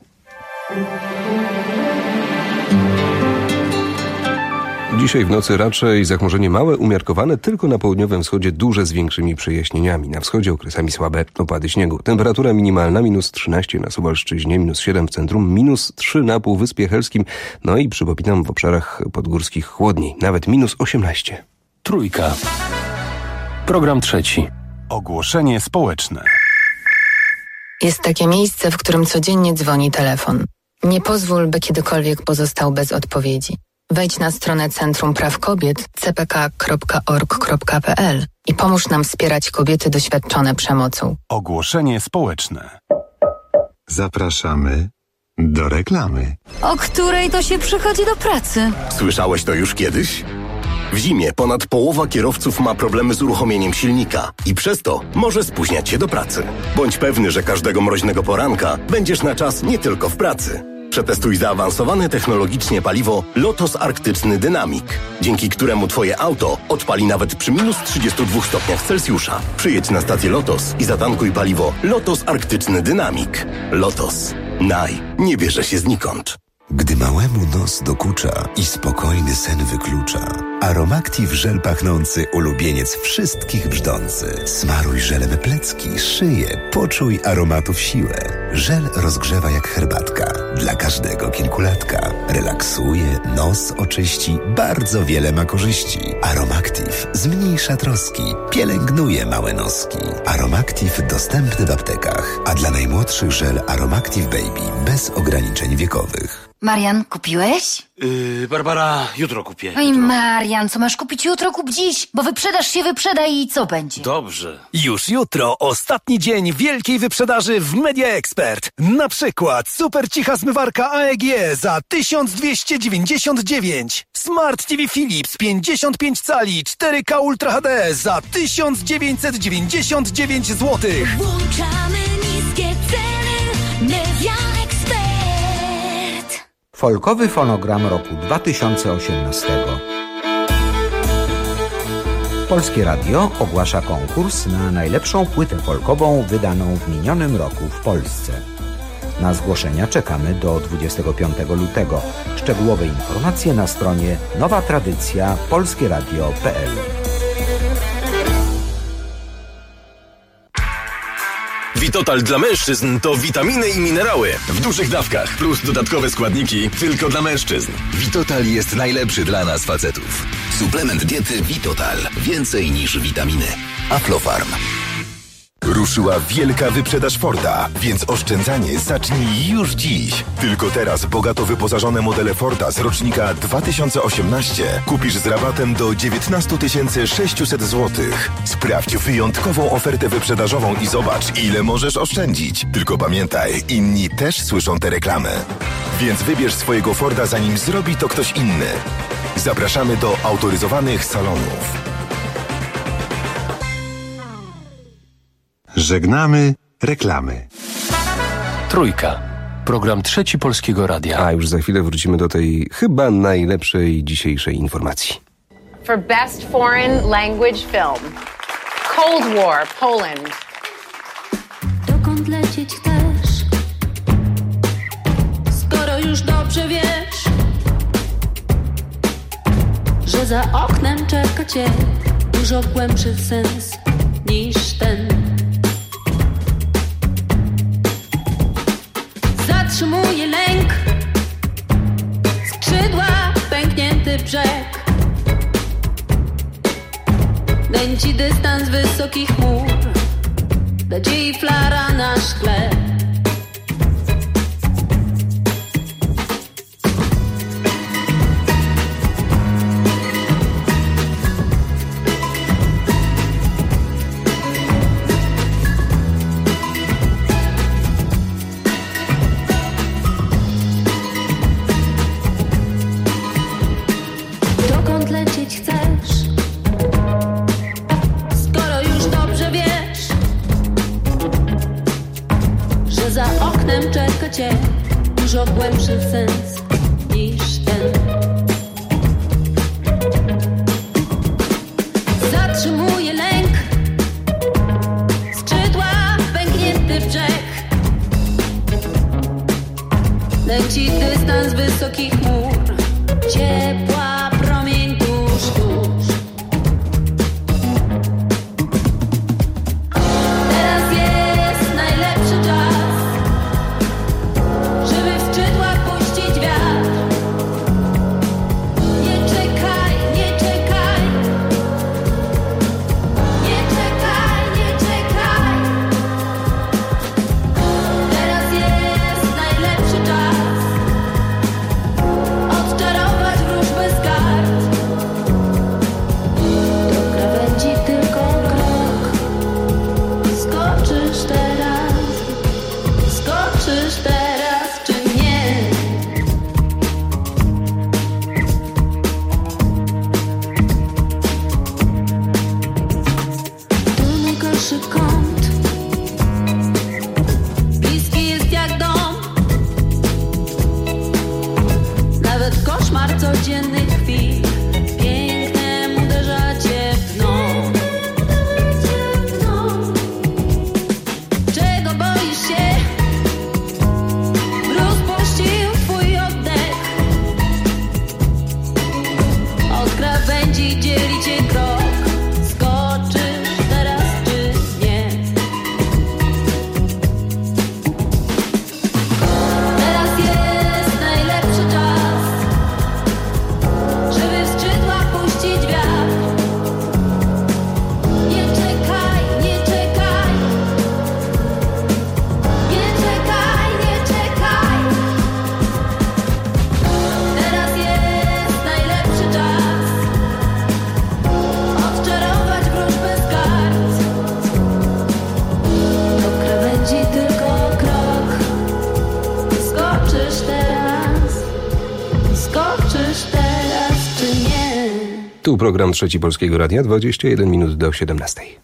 Dzisiaj w nocy raczej zachmurzenie małe, umiarkowane, tylko na południowym wschodzie duże z większymi przejaśnieniami. Na wschodzie okresami słabe opady śniegu. Temperatura minimalna minus trzynaście na Suwalszczyźnie, minus siedem w centrum, minus trzy na Półwyspie Helskim, no i przypominam w obszarach podgórskich chłodniej, nawet minus osiemnaście. Trójka. Program trzeci. Ogłoszenie społeczne. Jest takie miejsce, w którym codziennie dzwoni telefon. Nie pozwól, by kiedykolwiek pozostał bez odpowiedzi. Wejdź na stronę Centrum Praw Kobiet c p k kropka org kropka p l i pomóż nam wspierać kobiety doświadczone przemocą. Ogłoszenie społeczne. Zapraszamy do reklamy. O której to się przychodzi do pracy? Słyszałeś to już kiedyś? W zimie ponad połowa kierowców ma problemy z uruchomieniem silnika i przez to może spóźniać się do pracy. Bądź pewny, że każdego mroźnego poranka będziesz na czas nie tylko w pracy. Przetestuj zaawansowane technologicznie paliwo Lotos Arktyczny Dynamik, dzięki któremu Twoje auto odpali nawet przy minus trzydziestu dwóch stopniach Celsjusza. Przyjedź na stację Lotos i zatankuj paliwo Lotos Arktyczny Dynamik. Lotos. Naj. Nie bierze się znikąd. Gdy małemu nos dokucza i spokojny sen wyklucza, Aromactive żel pachnący ulubieniec wszystkich brzdący. Smaruj żelem plecki, szyję, poczuj aromatów siłę. Żel rozgrzewa jak herbatka, dla każdego kilkulatka. Relaksuje, nos oczyści, bardzo wiele ma korzyści. Aromactive zmniejsza troski, pielęgnuje małe noski. Aromactive dostępny w aptekach, a dla najmłodszych żel Aromactive Baby bez ograniczeń wiekowych. Marian, kupiłeś? Yy, Barbara, jutro kupię. Oj, Marian, co masz kupić jutro, kup dziś, bo wyprzedaż się wyprzeda i co będzie? Dobrze. Już jutro ostatni dzień wielkiej wyprzedaży w Media Expert. Na przykład super cicha zmywarka A E G za tysiąc dwieście dziewięćdziesiąt dziewięć. Smart T V Philips pięćdziesiąt pięć cali cztery K Ultra H D za tysiąc dziewięćset dziewięćdziesiąt dziewięć złotych. Włączamy niskie ceny. Media Expert. Folkowy fonogram roku dwa tysiące osiemnastego. Polskie Radio ogłasza konkurs na najlepszą płytę folkową wydaną w minionym roku w Polsce. Na zgłoszenia czekamy do dwudziestego piątego lutego. Szczegółowe informacje na stronie nowa tradycja polskieradio kropka p l. Vitotal dla mężczyzn to witaminy i minerały w dużych dawkach, plus dodatkowe składniki tylko dla mężczyzn. Vitotal jest najlepszy dla nas facetów. Suplement diety Vitotal. Więcej niż witaminy. Aflofarm. Ruszyła wielka wyprzedaż Forda, więc oszczędzanie zacznij już dziś. Tylko teraz bogato wyposażone modele Forda z rocznika dwa tysiące osiemnastego kupisz z rabatem do dziewiętnaście tysięcy sześćset złotych. Sprawdź wyjątkową ofertę wyprzedażową i zobacz, ile możesz oszczędzić. Tylko pamiętaj, inni też słyszą tę reklamę. Więc wybierz swojego Forda, zanim zrobi to ktoś inny. Zapraszamy do autoryzowanych salonów. Żegnamy reklamy. Trójka. Program trzeci Polskiego Radia. A już za chwilę wrócimy do tej chyba najlepszej dzisiejszej informacji. for Best Foreign Language Film. Cold War, Poland. Dokąd lecieć chcesz? Skoro już dobrze wiesz, że za oknem czeka cię dużo głębszy sens niż ten. Zatrzymuje lęk, skrzydła, pęknięty brzeg, nęci dystans wysokich chmur, nadziei flara na szkle. Dokąd lecieć chcesz? Skoro już dobrze wiesz, że za oknem czeka cię dużo głębszy sens niż ten. Zatrzymuje lęk, skrzydła, pęknięty brzeg, leci dystans wysokich chmur, ciepła promień tuż, tuż. Teraz jest najlepszy czas, żeby w skrzydłach puścić wiatr. Nie czekaj, nie czekaj, nie czekaj, nie czekaj. Teraz jest najlepszy czas, odczarować wróżbę z kart. Do krawędzi tylko krok, skoczysz teraz, skoczysz teraz czy nie? Tu najgorszy kąt, bliski jest jak dom, nawet koszmar codziennych chwil pięknem uderza cię w dno. Czego boisz się? Mróz puścił twój oddech, od krawędzi dzieli cię krok, skoczysz teraz czy nie? Teraz jest najlepszy czas, żeby w skrzydłach puścić wiatr. Nie czekaj, nie czekaj, nie czekaj, nie czekaj. Teraz jest najlepszy czas, odczarować wróżbę z kart. Do krawędzi tylko krok, skoczysz teraz, skoczysz teraz czy nie? Tu program Trzeci Polskiego Radia, dwadzieścia jeden minut do siedemnastej.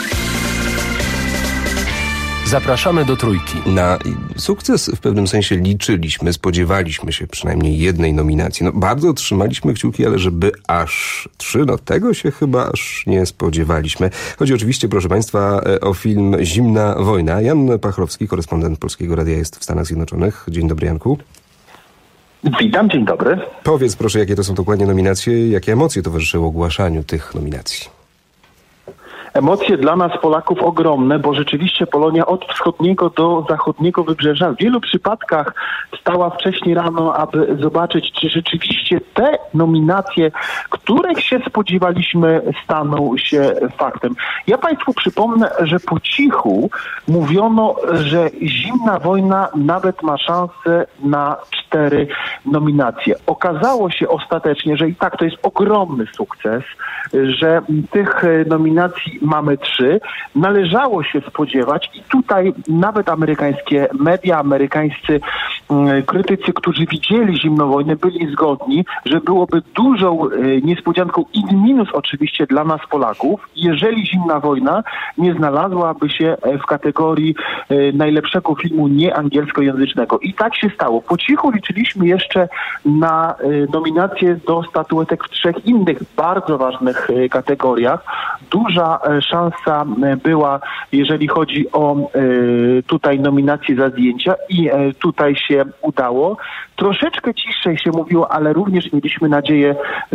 Zapraszamy do Trójki. Na sukces w pewnym sensie liczyliśmy, spodziewaliśmy się przynajmniej jednej nominacji. No, bardzo trzymaliśmy kciuki, ale żeby aż trzy, no tego się chyba aż nie spodziewaliśmy. Chodzi oczywiście, proszę Państwa, o film Zimna wojna. Jan Pachrowski, korespondent Polskiego Radia, jest w Stanach Zjednoczonych. Dzień dobry, Janku. Witam, dzień dobry. Powiedz proszę, jakie to są dokładnie nominacje, jakie emocje towarzyszyły ogłaszaniu tych nominacji? Emocje dla nas Polaków ogromne, bo rzeczywiście Polonia od wschodniego do zachodniego wybrzeża w wielu przypadkach wstała wcześniej rano, aby zobaczyć, czy rzeczywiście te nominacje, których się spodziewaliśmy, staną się faktem. Ja Państwu przypomnę, że po cichu mówiono, że Zimna wojna nawet ma szansę na cztery nominacje. Okazało się ostatecznie, że i tak to jest ogromny sukces, że tych nominacji mamy trzy. Należało się spodziewać i tutaj nawet amerykańskie media, amerykańscy krytycy, którzy widzieli Zimną Wojnę, byli zgodni, że byłoby dużą niespodzianką in minus oczywiście dla nas Polaków, jeżeli Zimna Wojna nie znalazłaby się w kategorii najlepszego filmu nieangielskojęzycznego. I tak się stało. Po cichu liczyliśmy jeszcze na nominacje do statuetek w trzech innych bardzo ważnych kategoriach. Duża szansa była, jeżeli chodzi o tutaj nominacje za zdjęcia i tutaj się udało. Troszeczkę ciszej się mówiło, ale również mieliśmy nadzieję,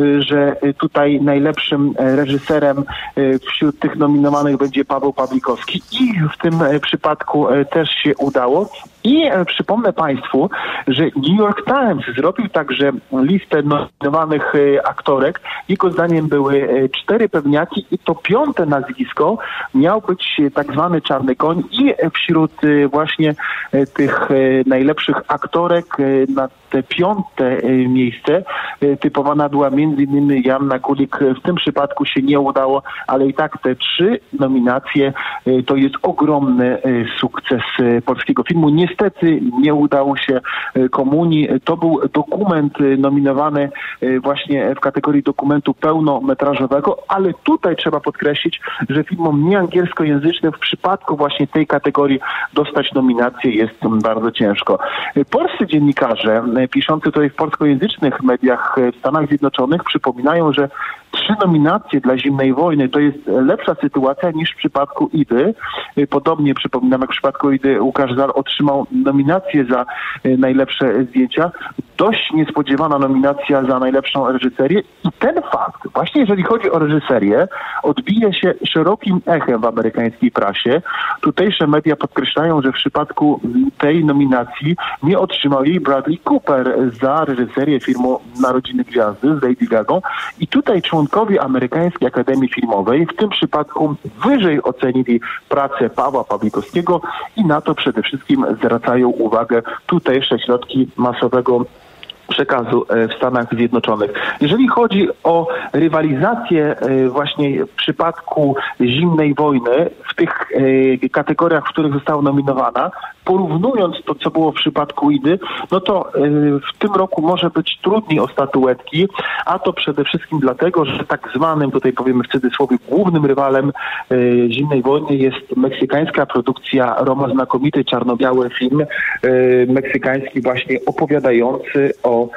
że tutaj najlepszym reżyserem wśród tych nominowanych będzie Paweł Pawlikowski i w tym przypadku też się udało. I przypomnę Państwu, że New York Times zrobił także listę nominowanych aktorek. Jego zdaniem były cztery pewniaki i to piąte nazwisko miał być tak zwany czarny koń i wśród właśnie tych najlepszych aktorek na te piąte miejsce typowana była między innymi Joanna Kulik. W tym przypadku się nie udało, ale i tak te trzy nominacje to jest ogromny sukces polskiego filmu. Niestety nie udało się Komunii. To był dokument nominowany właśnie w kategorii dokumentu pełnometrażowego, ale tutaj trzeba podkreślić, że filmom nieangielskojęzycznym w przypadku właśnie tej kategorii dostać nominację jest bardzo ciężko. Polscy dziennikarze piszący tutaj w polskojęzycznych mediach w Stanach Zjednoczonych przypominają, że trzy nominacje dla Zimnej Wojny to jest lepsza sytuacja niż w przypadku Idy. Podobnie przypominam, jak w przypadku Idy Łukasz Zal otrzymał nominację za najlepsze zdjęcia. Dość niespodziewana nominacja za najlepszą reżyserię i ten fakt, właśnie jeżeli chodzi o reżyserię, odbija się szerokim echem w amerykańskiej prasie. Tutejsze media podkreślają, że w przypadku tej nominacji nie otrzymał jej Bradley Cooper za reżyserię filmu Narodziny Gwiazdy z Lady Gagą i tutaj członkowie Amerykańskiej Akademii Filmowej w tym przypadku wyżej ocenili pracę Pawła Pawlikowskiego i na to przede wszystkim zwracają uwagę tutejsze środki masowego przekazu w Stanach Zjednoczonych. Jeżeli chodzi o rywalizację właśnie w przypadku Zimnej Wojny w tych kategoriach, w których została nominowana, porównując to, co było w przypadku Idy, no to w tym roku może być trudniej o statuetki, a to przede wszystkim dlatego, że tak zwanym, tutaj powiemy w cudzysłowie, głównym rywalem Zimnej Wojny jest meksykańska produkcja Roma Znakomity, czarno-biały film meksykański właśnie opowiadający o o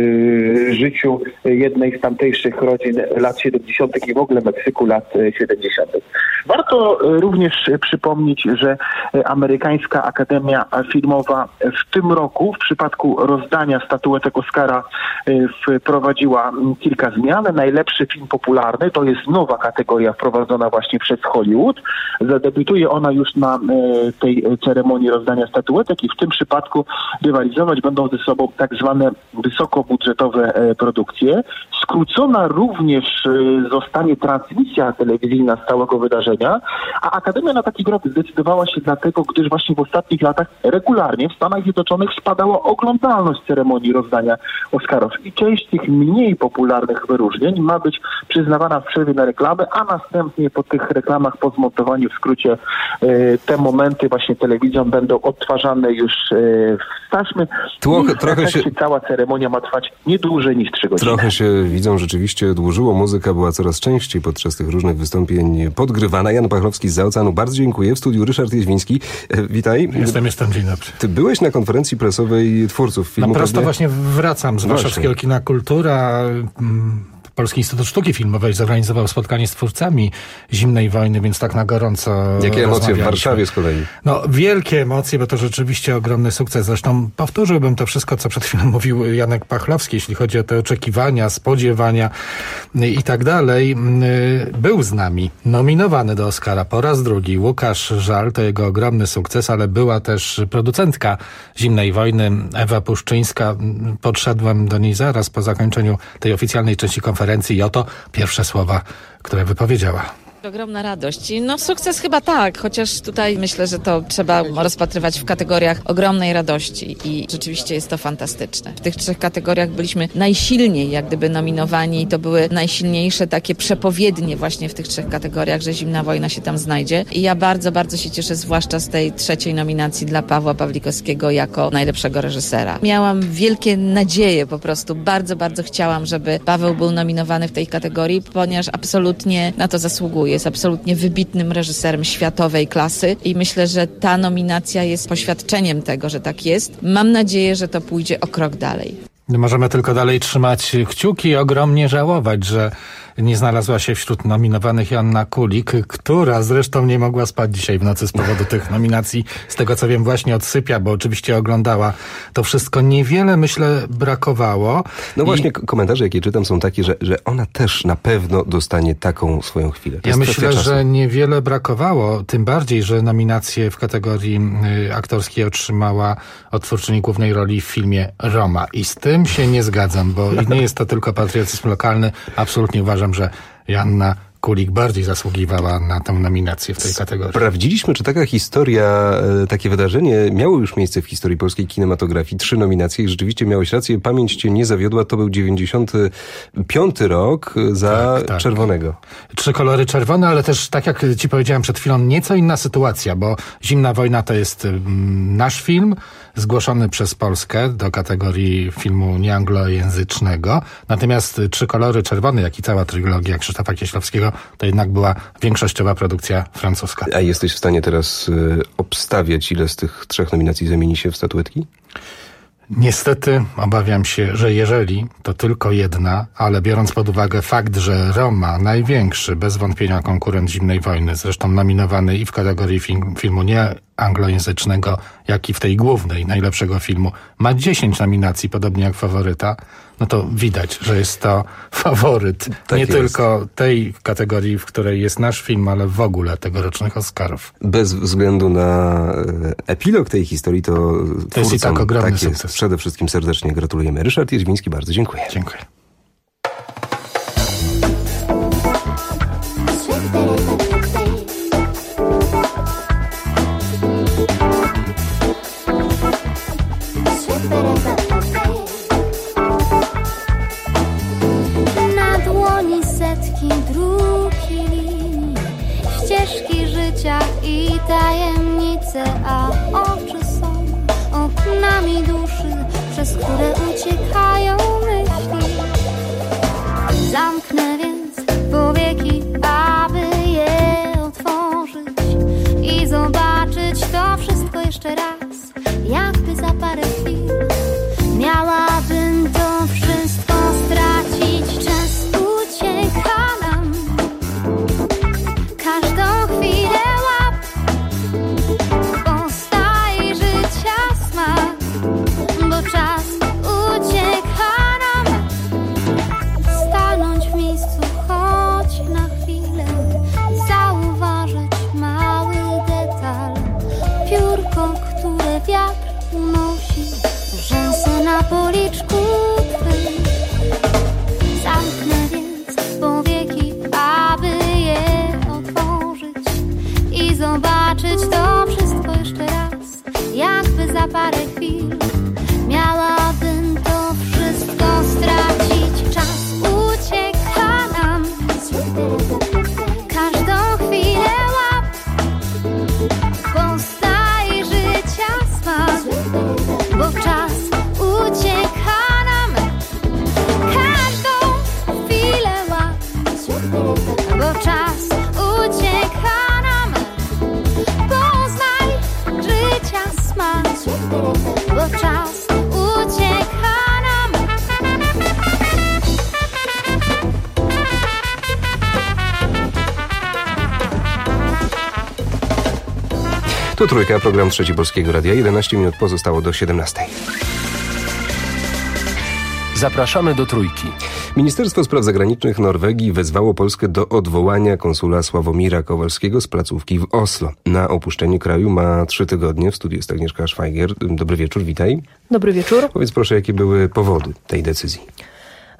y, życiu jednej z tamtejszych rodzin lat siedemdziesiątych i w ogóle Meksyku lat siedemdziesiątych. Warto również przypomnieć, że Amerykańska Akademia Filmowa w tym roku w przypadku rozdania statuetek Oscara wprowadziła kilka zmian. Najlepszy film popularny to jest nowa kategoria wprowadzona właśnie przez Hollywood. Zadebiutuje ona już na tej ceremonii rozdania statuetek i w tym przypadku rywalizować będą ze sobą tak zwane wysokobudżetowe produkcje. Skrócona również zostanie transmisja telewizyjna z całego wydarzenia, a Akademia na taki krok zdecydowała się dlatego, gdyż właśnie w ostatnich latach regularnie w Stanach Zjednoczonych spadała oglądalność ceremonii rozdania Oscarów i część tych mniej popularnych wyróżnień ma być przyznawana w przerwie na reklamy, a następnie po tych reklamach, po zmontowaniu w skrócie te momenty właśnie telewizją będą odtwarzane już w taśmy. Tło, I trochę się... cała ceremonia ma trwać nie dłużej niż trzy godziny. Trochę się, widzą, rzeczywiście dłużyło. Muzyka była coraz częściej podczas tych różnych wystąpień podgrywana. Jan Pachlowski z Zaoceanu. Bardzo dziękuję. W studiu Ryszard Jeźwiński. Witaj. Jestem, jestem. Dzień dobry. Ty byłeś na konferencji prasowej twórców filmu. No prosto właśnie wracam z Właśnie. Warszawskiego Kina Kultura. Polski Instytut Sztuki Filmowej zorganizował spotkanie z twórcami Zimnej Wojny, więc tak na gorąco Jakie emocje w Warszawie z kolei? No wielkie emocje, bo to rzeczywiście ogromny sukces. Zresztą powtórzyłbym to wszystko, co przed chwilą mówił Janek Pachlowski, jeśli chodzi o te oczekiwania, spodziewania i tak dalej. Był z nami nominowany do Oscara po raz drugi Łukasz Żal, to jego ogromny sukces, ale była też producentka Zimnej Wojny, Ewa Puszczyńska. Podszedłem do niej zaraz po zakończeniu tej oficjalnej części konferencji i oto pierwsze słowa, które wypowiedziała. Ogromna radość. No sukces chyba tak, chociaż tutaj myślę, że to trzeba rozpatrywać w kategoriach ogromnej radości i rzeczywiście jest to fantastyczne. W tych trzech kategoriach byliśmy najsilniej jak gdyby nominowani i to były najsilniejsze takie przepowiednie właśnie w tych trzech kategoriach, że Zimna wojna się tam znajdzie i ja bardzo, bardzo się cieszę zwłaszcza z tej trzeciej nominacji dla Pawła Pawlikowskiego jako najlepszego reżysera. Miałam wielkie nadzieje po prostu, bardzo, bardzo chciałam, żeby Paweł był nominowany w tej kategorii, ponieważ absolutnie na to zasługuje. Jest absolutnie wybitnym reżyserem światowej klasy i myślę, że ta nominacja jest poświadczeniem tego, że tak jest. Mam nadzieję, że to pójdzie o krok dalej. Możemy tylko dalej trzymać kciuki i ogromnie żałować, że nie znalazła się wśród nominowanych Joanna Kulik, która zresztą nie mogła spać dzisiaj w nocy z powodu tych nominacji. Z tego co wiem właśnie odsypia, bo oczywiście oglądała to wszystko. Niewiele myślę brakowało. No I... właśnie komentarze jakie czytam są takie, że, że ona też na pewno dostanie taką swoją chwilę. To ja jest myślę, że niewiele brakowało, tym bardziej, że nominację w kategorii y, aktorskiej otrzymała odtwórczyni głównej roli w filmie Roma. I z tym się nie zgadzam, bo nie jest to tylko patriotyzm lokalny. Absolutnie uważam, że Joanna Kulik bardziej zasługiwała na tę nominację w tej kategorii. Sprawdziliśmy, czy taka historia, takie wydarzenie miało już miejsce w historii polskiej kinematografii. Trzy nominacje i rzeczywiście miałeś rację. Pamięć cię nie zawiodła. To był dziewięćdziesiąty piąty rok za tak, tak. Czerwonego. Trzy kolory czerwone, ale też, tak jak ci powiedziałem przed chwilą, nieco inna sytuacja, bo Zimna wojna to jest mm, nasz film, zgłoszony przez Polskę do kategorii filmu nieanglojęzycznego. Natomiast Trzy kolory czerwone, jak i cała trylogia Krzysztofa Kieślowskiego, to jednak była większościowa produkcja francuska. A jesteś w stanie teraz y, obstawiać, ile z tych trzech nominacji zamieni się w statuetki? Niestety obawiam się, że jeżeli, to tylko jedna, ale biorąc pod uwagę fakt, że Roma, największy, bez wątpienia konkurent Zimnej wojny, zresztą nominowany i w kategorii film, filmu nieanglojęzycznego, jak i w tej głównej, najlepszego filmu, ma dziesięć nominacji, podobnie jak Faworyta, no to widać, że jest to faworyt. Tak nie jest. tylko tej kategorii, w której jest nasz film, ale w ogóle tegorocznych Oscarów. Bez względu na epilog tej historii, to, to jest i tak ogromny tak sukces. Jest. Przede wszystkim serdecznie gratulujemy. Ryszard Jedźwiński, bardzo dziękuję. Dziękuję. Na dłoni setki dróg i linii, ścieżki życia i tajemnice, a oczy są oknami duszy, przez które uciekają myśli. Zamknę więc powieki, aby je otworzyć i zobaczyć to wszystko jeszcze raz, jakby za parę chwil. Miałabym to wszystko stracić, czas ucieka nam, każdą chwilę łap, postaj życia smak, bo czas ucieka nam. Stanąć w miejscu choć na chwilę, zauważyć mały detal, piórko, które wiatr unosi, rzęsy na policzku twym. Zamknę więc powieki, aby je otworzyć i zobaczyć to wszystko jeszcze raz, jakby za parę chwil. Miałabym to wszystko stracić, czas ucieka nam, każdą chwilę łap, postaj życia smak, bo czas ucieka nam, każdą chwilę łap, bo czas ucieka nam, poznaj życia smak, bo czas ucieka nam. Tu Trójka, program Trzeci Polskiego Radia. jedenaście minut pozostało do siedemnastej. Zapraszamy do Trójki. Ministerstwo Spraw Zagranicznych Norwegii wezwało Polskę do odwołania konsula Sławomira Kowalskiego z placówki w Oslo. Na opuszczenie kraju ma trzy tygodnie. W studiu jest Agnieszka Szwajger. Dobry wieczór, witaj. Dobry wieczór. Powiedz proszę, jakie były powody tej decyzji?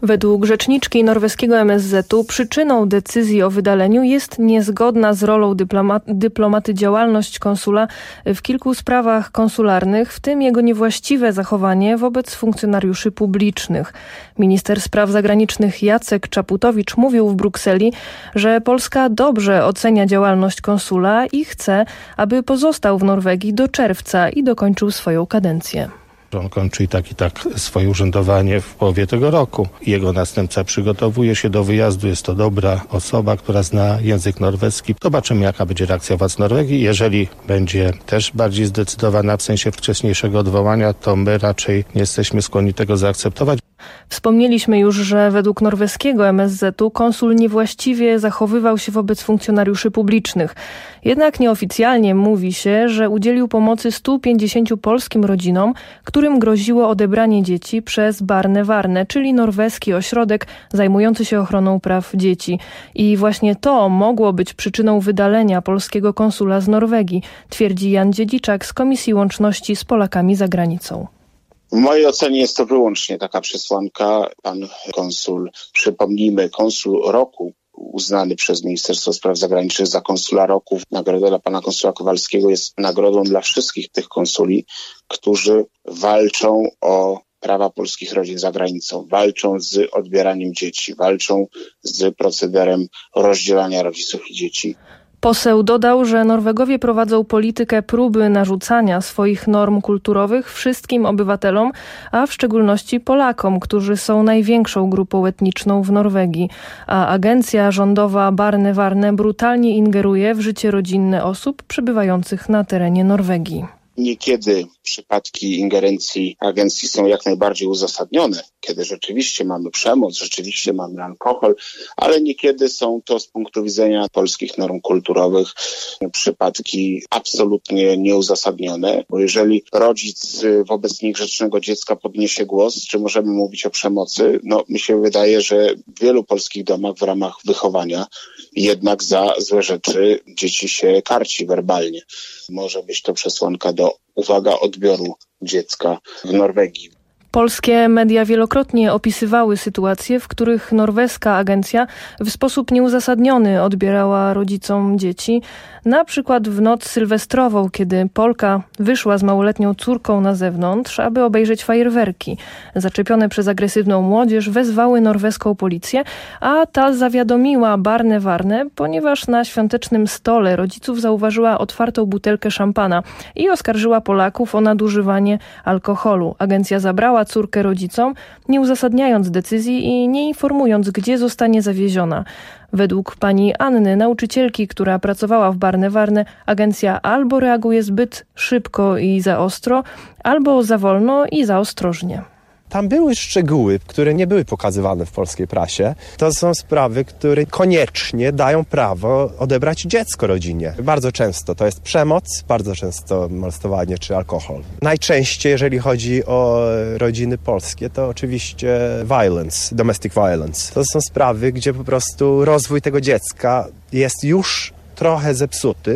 Według rzeczniczki norweskiego M S Z-u przyczyną decyzji o wydaleniu jest niezgodna z rolą dyploma- dyplomaty działalność konsula w kilku sprawach konsularnych, w tym jego niewłaściwe zachowanie wobec funkcjonariuszy publicznych. Minister spraw zagranicznych Jacek Czaputowicz mówił w Brukseli, że Polska dobrze ocenia działalność konsula i chce, aby pozostał w Norwegii do czerwca i dokończył swoją kadencję. On kończy i tak i tak swoje urzędowanie w połowie tego roku. Jego następca przygotowuje się do wyjazdu. Jest to dobra osoba, która zna język norweski. Zobaczymy, jaka będzie reakcja władz Norwegii. Jeżeli będzie też bardziej zdecydowana w sensie wcześniejszego odwołania, to my raczej nie jesteśmy skłonni tego zaakceptować. Wspomnieliśmy już, że według norweskiego M S Z-u konsul niewłaściwie zachowywał się wobec funkcjonariuszy publicznych. Jednak nieoficjalnie mówi się, że udzielił pomocy stu pięćdziesięciu polskim rodzinom, którym groziło odebranie dzieci przez Barnevarne, czyli norweski ośrodek zajmujący się ochroną praw dzieci. I właśnie to mogło być przyczyną wydalenia polskiego konsula z Norwegii, twierdzi Jan Dziedziczak z Komisji Łączności z Polakami za granicą. W mojej ocenie jest to wyłącznie taka przesłanka. Pan konsul, przypomnijmy, konsul roku, uznany przez Ministerstwo Spraw Zagranicznych za konsula roku. Nagroda dla pana konsula Kowalskiego jest nagrodą dla wszystkich tych konsuli, którzy walczą o prawa polskich rodzin za granicą, walczą z odbieraniem dzieci, walczą z procederem rozdzielania rodziców i dzieci. Poseł dodał, że Norwegowie prowadzą politykę próby narzucania swoich norm kulturowych wszystkim obywatelom, a w szczególności Polakom, którzy są największą grupą etniczną w Norwegii. A agencja rządowa Barnevarne brutalnie ingeruje w życie rodzinne osób przebywających na terenie Norwegii. Niekiedy przypadki ingerencji agencji są jak najbardziej uzasadnione, kiedy rzeczywiście mamy przemoc, rzeczywiście mamy alkohol, ale niekiedy są to z punktu widzenia polskich norm kulturowych przypadki absolutnie nieuzasadnione, bo jeżeli rodzic wobec niegrzecznego dziecka podniesie głos, czy możemy mówić o przemocy, no mi się wydaje, że w wielu polskich domach w ramach wychowania jednak za złe rzeczy dzieci się karci werbalnie. Może być to przesłanka do, uwaga, odbioru dziecka w Norwegii. Polskie media wielokrotnie opisywały sytuacje, w których norweska agencja w sposób nieuzasadniony odbierała rodzicom dzieci. Na przykład w noc sylwestrową, kiedy Polka wyszła z małoletnią córką na zewnątrz, aby obejrzeć fajerwerki. Zaczepione przez agresywną młodzież wezwały norweską policję, a ta zawiadomiła Barnevarne, ponieważ na świątecznym stole rodziców zauważyła otwartą butelkę szampana i oskarżyła Polaków o nadużywanie alkoholu. Agencja zabrała córkę rodzicom, nie uzasadniając decyzji i nie informując, gdzie zostanie zawieziona. Według pani Anny, nauczycielki, która pracowała w Barnevarne, agencja albo reaguje zbyt szybko i za ostro, albo za wolno i za ostrożnie. Tam były szczegóły, które nie były pokazywane w polskiej prasie. To są sprawy, które koniecznie dają prawo odebrać dziecko rodzinie. Bardzo często to jest przemoc, bardzo często molestowanie czy alkohol. Najczęściej, jeżeli chodzi o rodziny polskie, to oczywiście violence, domestic violence. To są sprawy, gdzie po prostu rozwój tego dziecka jest już trochę zepsuty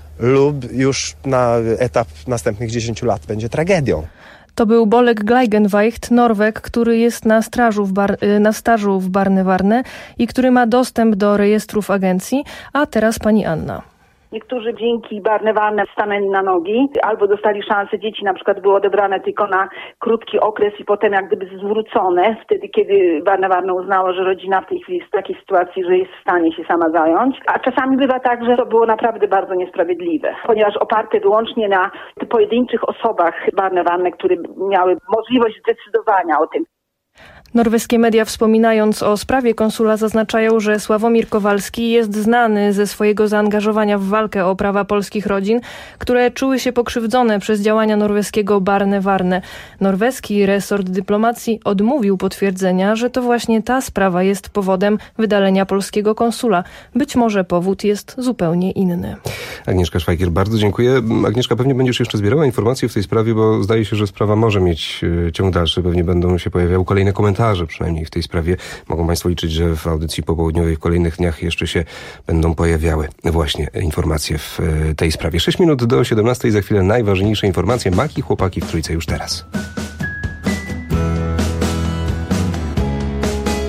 lub już na etap następnych dziesięciu lat będzie tragedią. To był Bolek Gleigenweicht, Norweg, który jest na, strażu w bar, na stażu w Barnevarne i który ma dostęp do rejestrów agencji, a teraz pani Anna. Niektórzy dzięki Barnevarne stanęli na nogi, albo dostali szansę, dzieci na przykład były odebrane tylko na krótki okres i potem jak gdyby zwrócone, wtedy kiedy Barnevarne uznało, że rodzina w tej chwili jest w takiej sytuacji, że jest w stanie się sama zająć. A czasami bywa tak, że to było naprawdę bardzo niesprawiedliwe, ponieważ oparte wyłącznie na pojedynczych osobach Barnevarne, które miały możliwość zdecydowania o tym. Norweskie media, wspominając o sprawie konsula, zaznaczają, że Sławomir Kowalski jest znany ze swojego zaangażowania w walkę o prawa polskich rodzin, które czuły się pokrzywdzone przez działania norweskiego Barnevarne. Norweski resort dyplomacji odmówił potwierdzenia, że to właśnie ta sprawa jest powodem wydalenia polskiego konsula. Być może powód jest zupełnie inny. Agnieszka Szwajgier, bardzo dziękuję. Agnieszka, pewnie będziesz jeszcze zbierała informacje w tej sprawie, bo zdaje się, że sprawa może mieć ciąg dalszy. Pewnie będą się pojawiały kolejne komentarze, przynajmniej w tej sprawie. Mogą państwo liczyć, że w audycji popołudniowej w kolejnych dniach jeszcze się będą pojawiały właśnie informacje w tej sprawie. sześć minut do siedemnastej, za chwilę najważniejsze informacje. Maki, chłopaki w Trójce już teraz.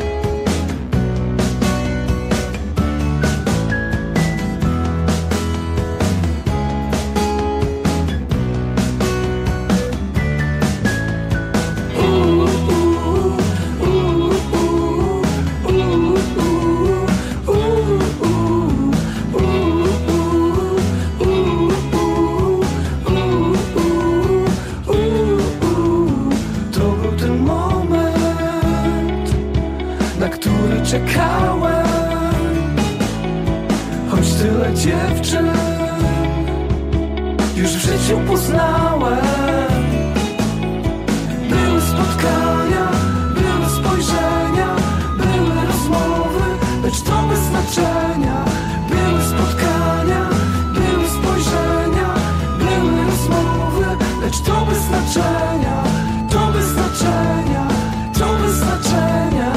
przyjaciół poznałem. Były spotkania, były spojrzenia, były rozmowy, lecz to bez znaczenia. Były spotkania, były spojrzenia, były rozmowy, lecz to bez znaczenia. To bez znaczenia, to bez znaczenia.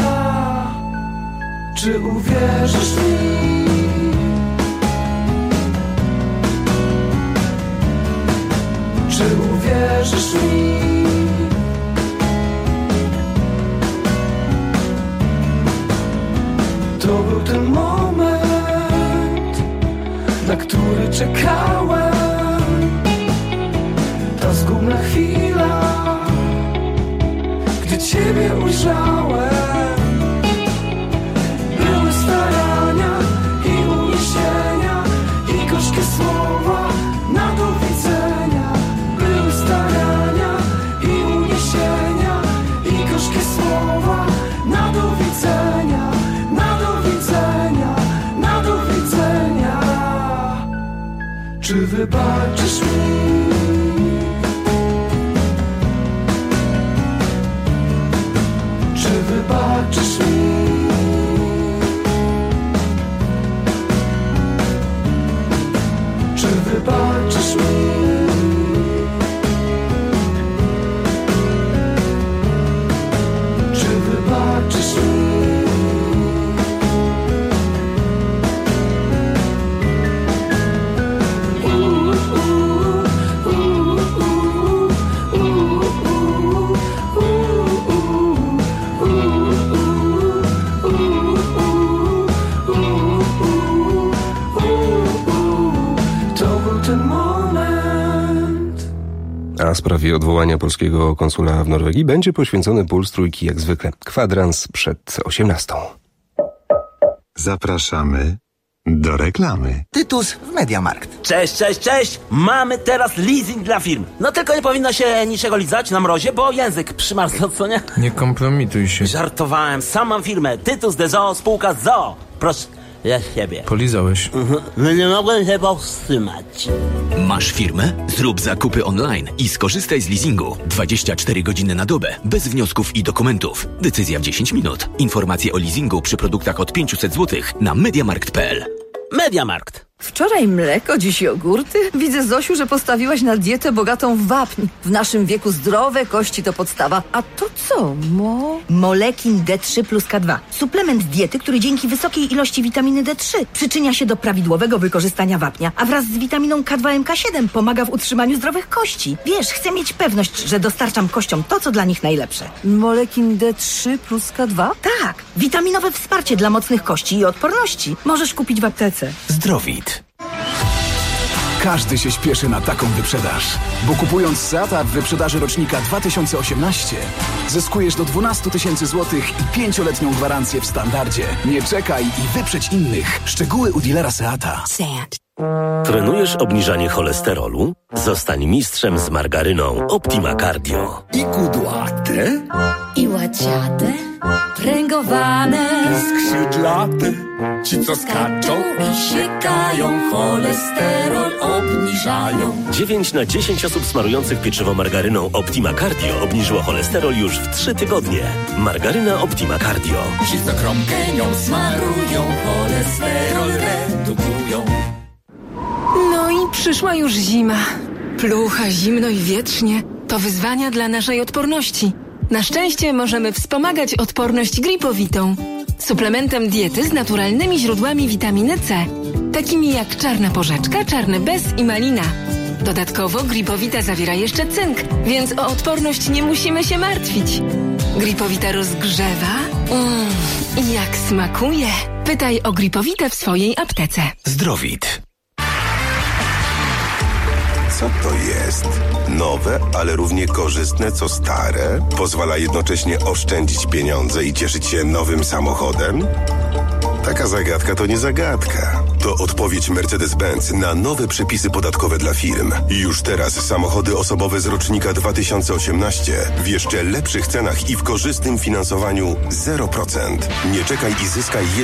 Czy uwierzysz mi? Czy uwierzysz mi? To był ten moment, na który czekałem. Ta zgubna chwila, gdy Ciebie ujrzałem. Były starania i uniesienia i gorzkie słowa na do widzenia. Były starania i uniesienia i gorzkie słowa na do widzenia. Na do widzenia, na do widzenia. Czy wybaczysz mi? Czy wybaczysz mi? Czy wybaczysz mi? Czy wybaczysz mi? A sprawie odwołania polskiego konsula w Norwegii będzie poświęcony puls trójki jak zwykle. Kwadrans przed osiemnastą. Zapraszamy do reklamy. Tytus w Mediamarkt. Cześć, cześć, cześć! Mamy teraz leasing dla firm. No tylko nie powinno się niczego lizać na mrozie, bo język przymarzł, co nie? Nie kompromituj się. Żartowałem, sam mam firmę. Tytus de Zoo, spółka z Zoo. Proszę, ja siebie. Polizałeś. Mhm. No nie mogłem się powstrzymać. Masz firmę? Zrób zakupy online i skorzystaj z leasingu. dwadzieścia cztery godziny na dobę, bez wniosków i dokumentów. Decyzja w dziesięć minut. Informacje o leasingu przy produktach od pięćset złotych na mediamarkt kropka p l. Mediamarkt. Wczoraj mleko, dziś jogurty. Widzę, Zosiu, że postawiłaś na dietę bogatą w wapń. W naszym wieku zdrowe kości to podstawa. A to co, mo? Molekin D trzy plus K dwa. Suplement diety, który dzięki wysokiej ilości witaminy D trzy przyczynia się do prawidłowego wykorzystania wapnia, a wraz z witaminą K dwa M K siedem pomaga w utrzymaniu zdrowych kości. Wiesz, chcę mieć pewność, że dostarczam kościom to, co dla nich najlepsze. Molekin D trzy plus K dwa? Tak, witaminowe wsparcie dla mocnych kości i odporności. Możesz kupić w aptece. Zdrowit. Każdy się śpieszy na taką wyprzedaż, bo kupując Seata w wyprzedaży rocznika dwa tysiące osiemnaście zyskujesz do dwanaście tysięcy złotych i pięcioletnią gwarancję w standardzie. Nie czekaj i wyprzedź innych. Szczegóły u dealera Seata. Seat. Trenujesz obniżanie cholesterolu? Zostań mistrzem z margaryną Optima Cardio. I kudłate, I łaciate, pręgowane, skrzydlate, ci co skaczą i siekają, cholesterol obniżają. dziewięć na dziesięć osób smarujących pieczywo margaryną Optima Cardio obniżyło cholesterol już w trzy tygodnie. Margaryna Optima Cardio. ci co kromkę nią smarują, cholesterol redukują. No i przyszła już zima. Plucha, zimno i wietrznie. To wyzwania dla naszej odporności. Na szczęście możemy wspomagać odporność gripowitą. Suplementem diety z naturalnymi źródłami witaminy C. Takimi jak czarna porzeczka, czarny bez i malina. Dodatkowo gripowita zawiera jeszcze cynk, więc o odporność nie musimy się martwić. Gripowita rozgrzewa. Mmm, i jak smakuje. Pytaj o gripowitę w swojej aptece. Zdrowit. Co to jest? Nowe, ale równie korzystne co stare? Pozwala jednocześnie oszczędzić pieniądze i cieszyć się nowym samochodem? Taka zagadka to nie zagadka. To odpowiedź Mercedes-Benz na nowe przepisy podatkowe dla firm. Już teraz samochody osobowe z rocznika dwa tysiące osiemnaście w jeszcze lepszych cenach i w korzystnym finansowaniu zero procent. Nie czekaj i zyskaj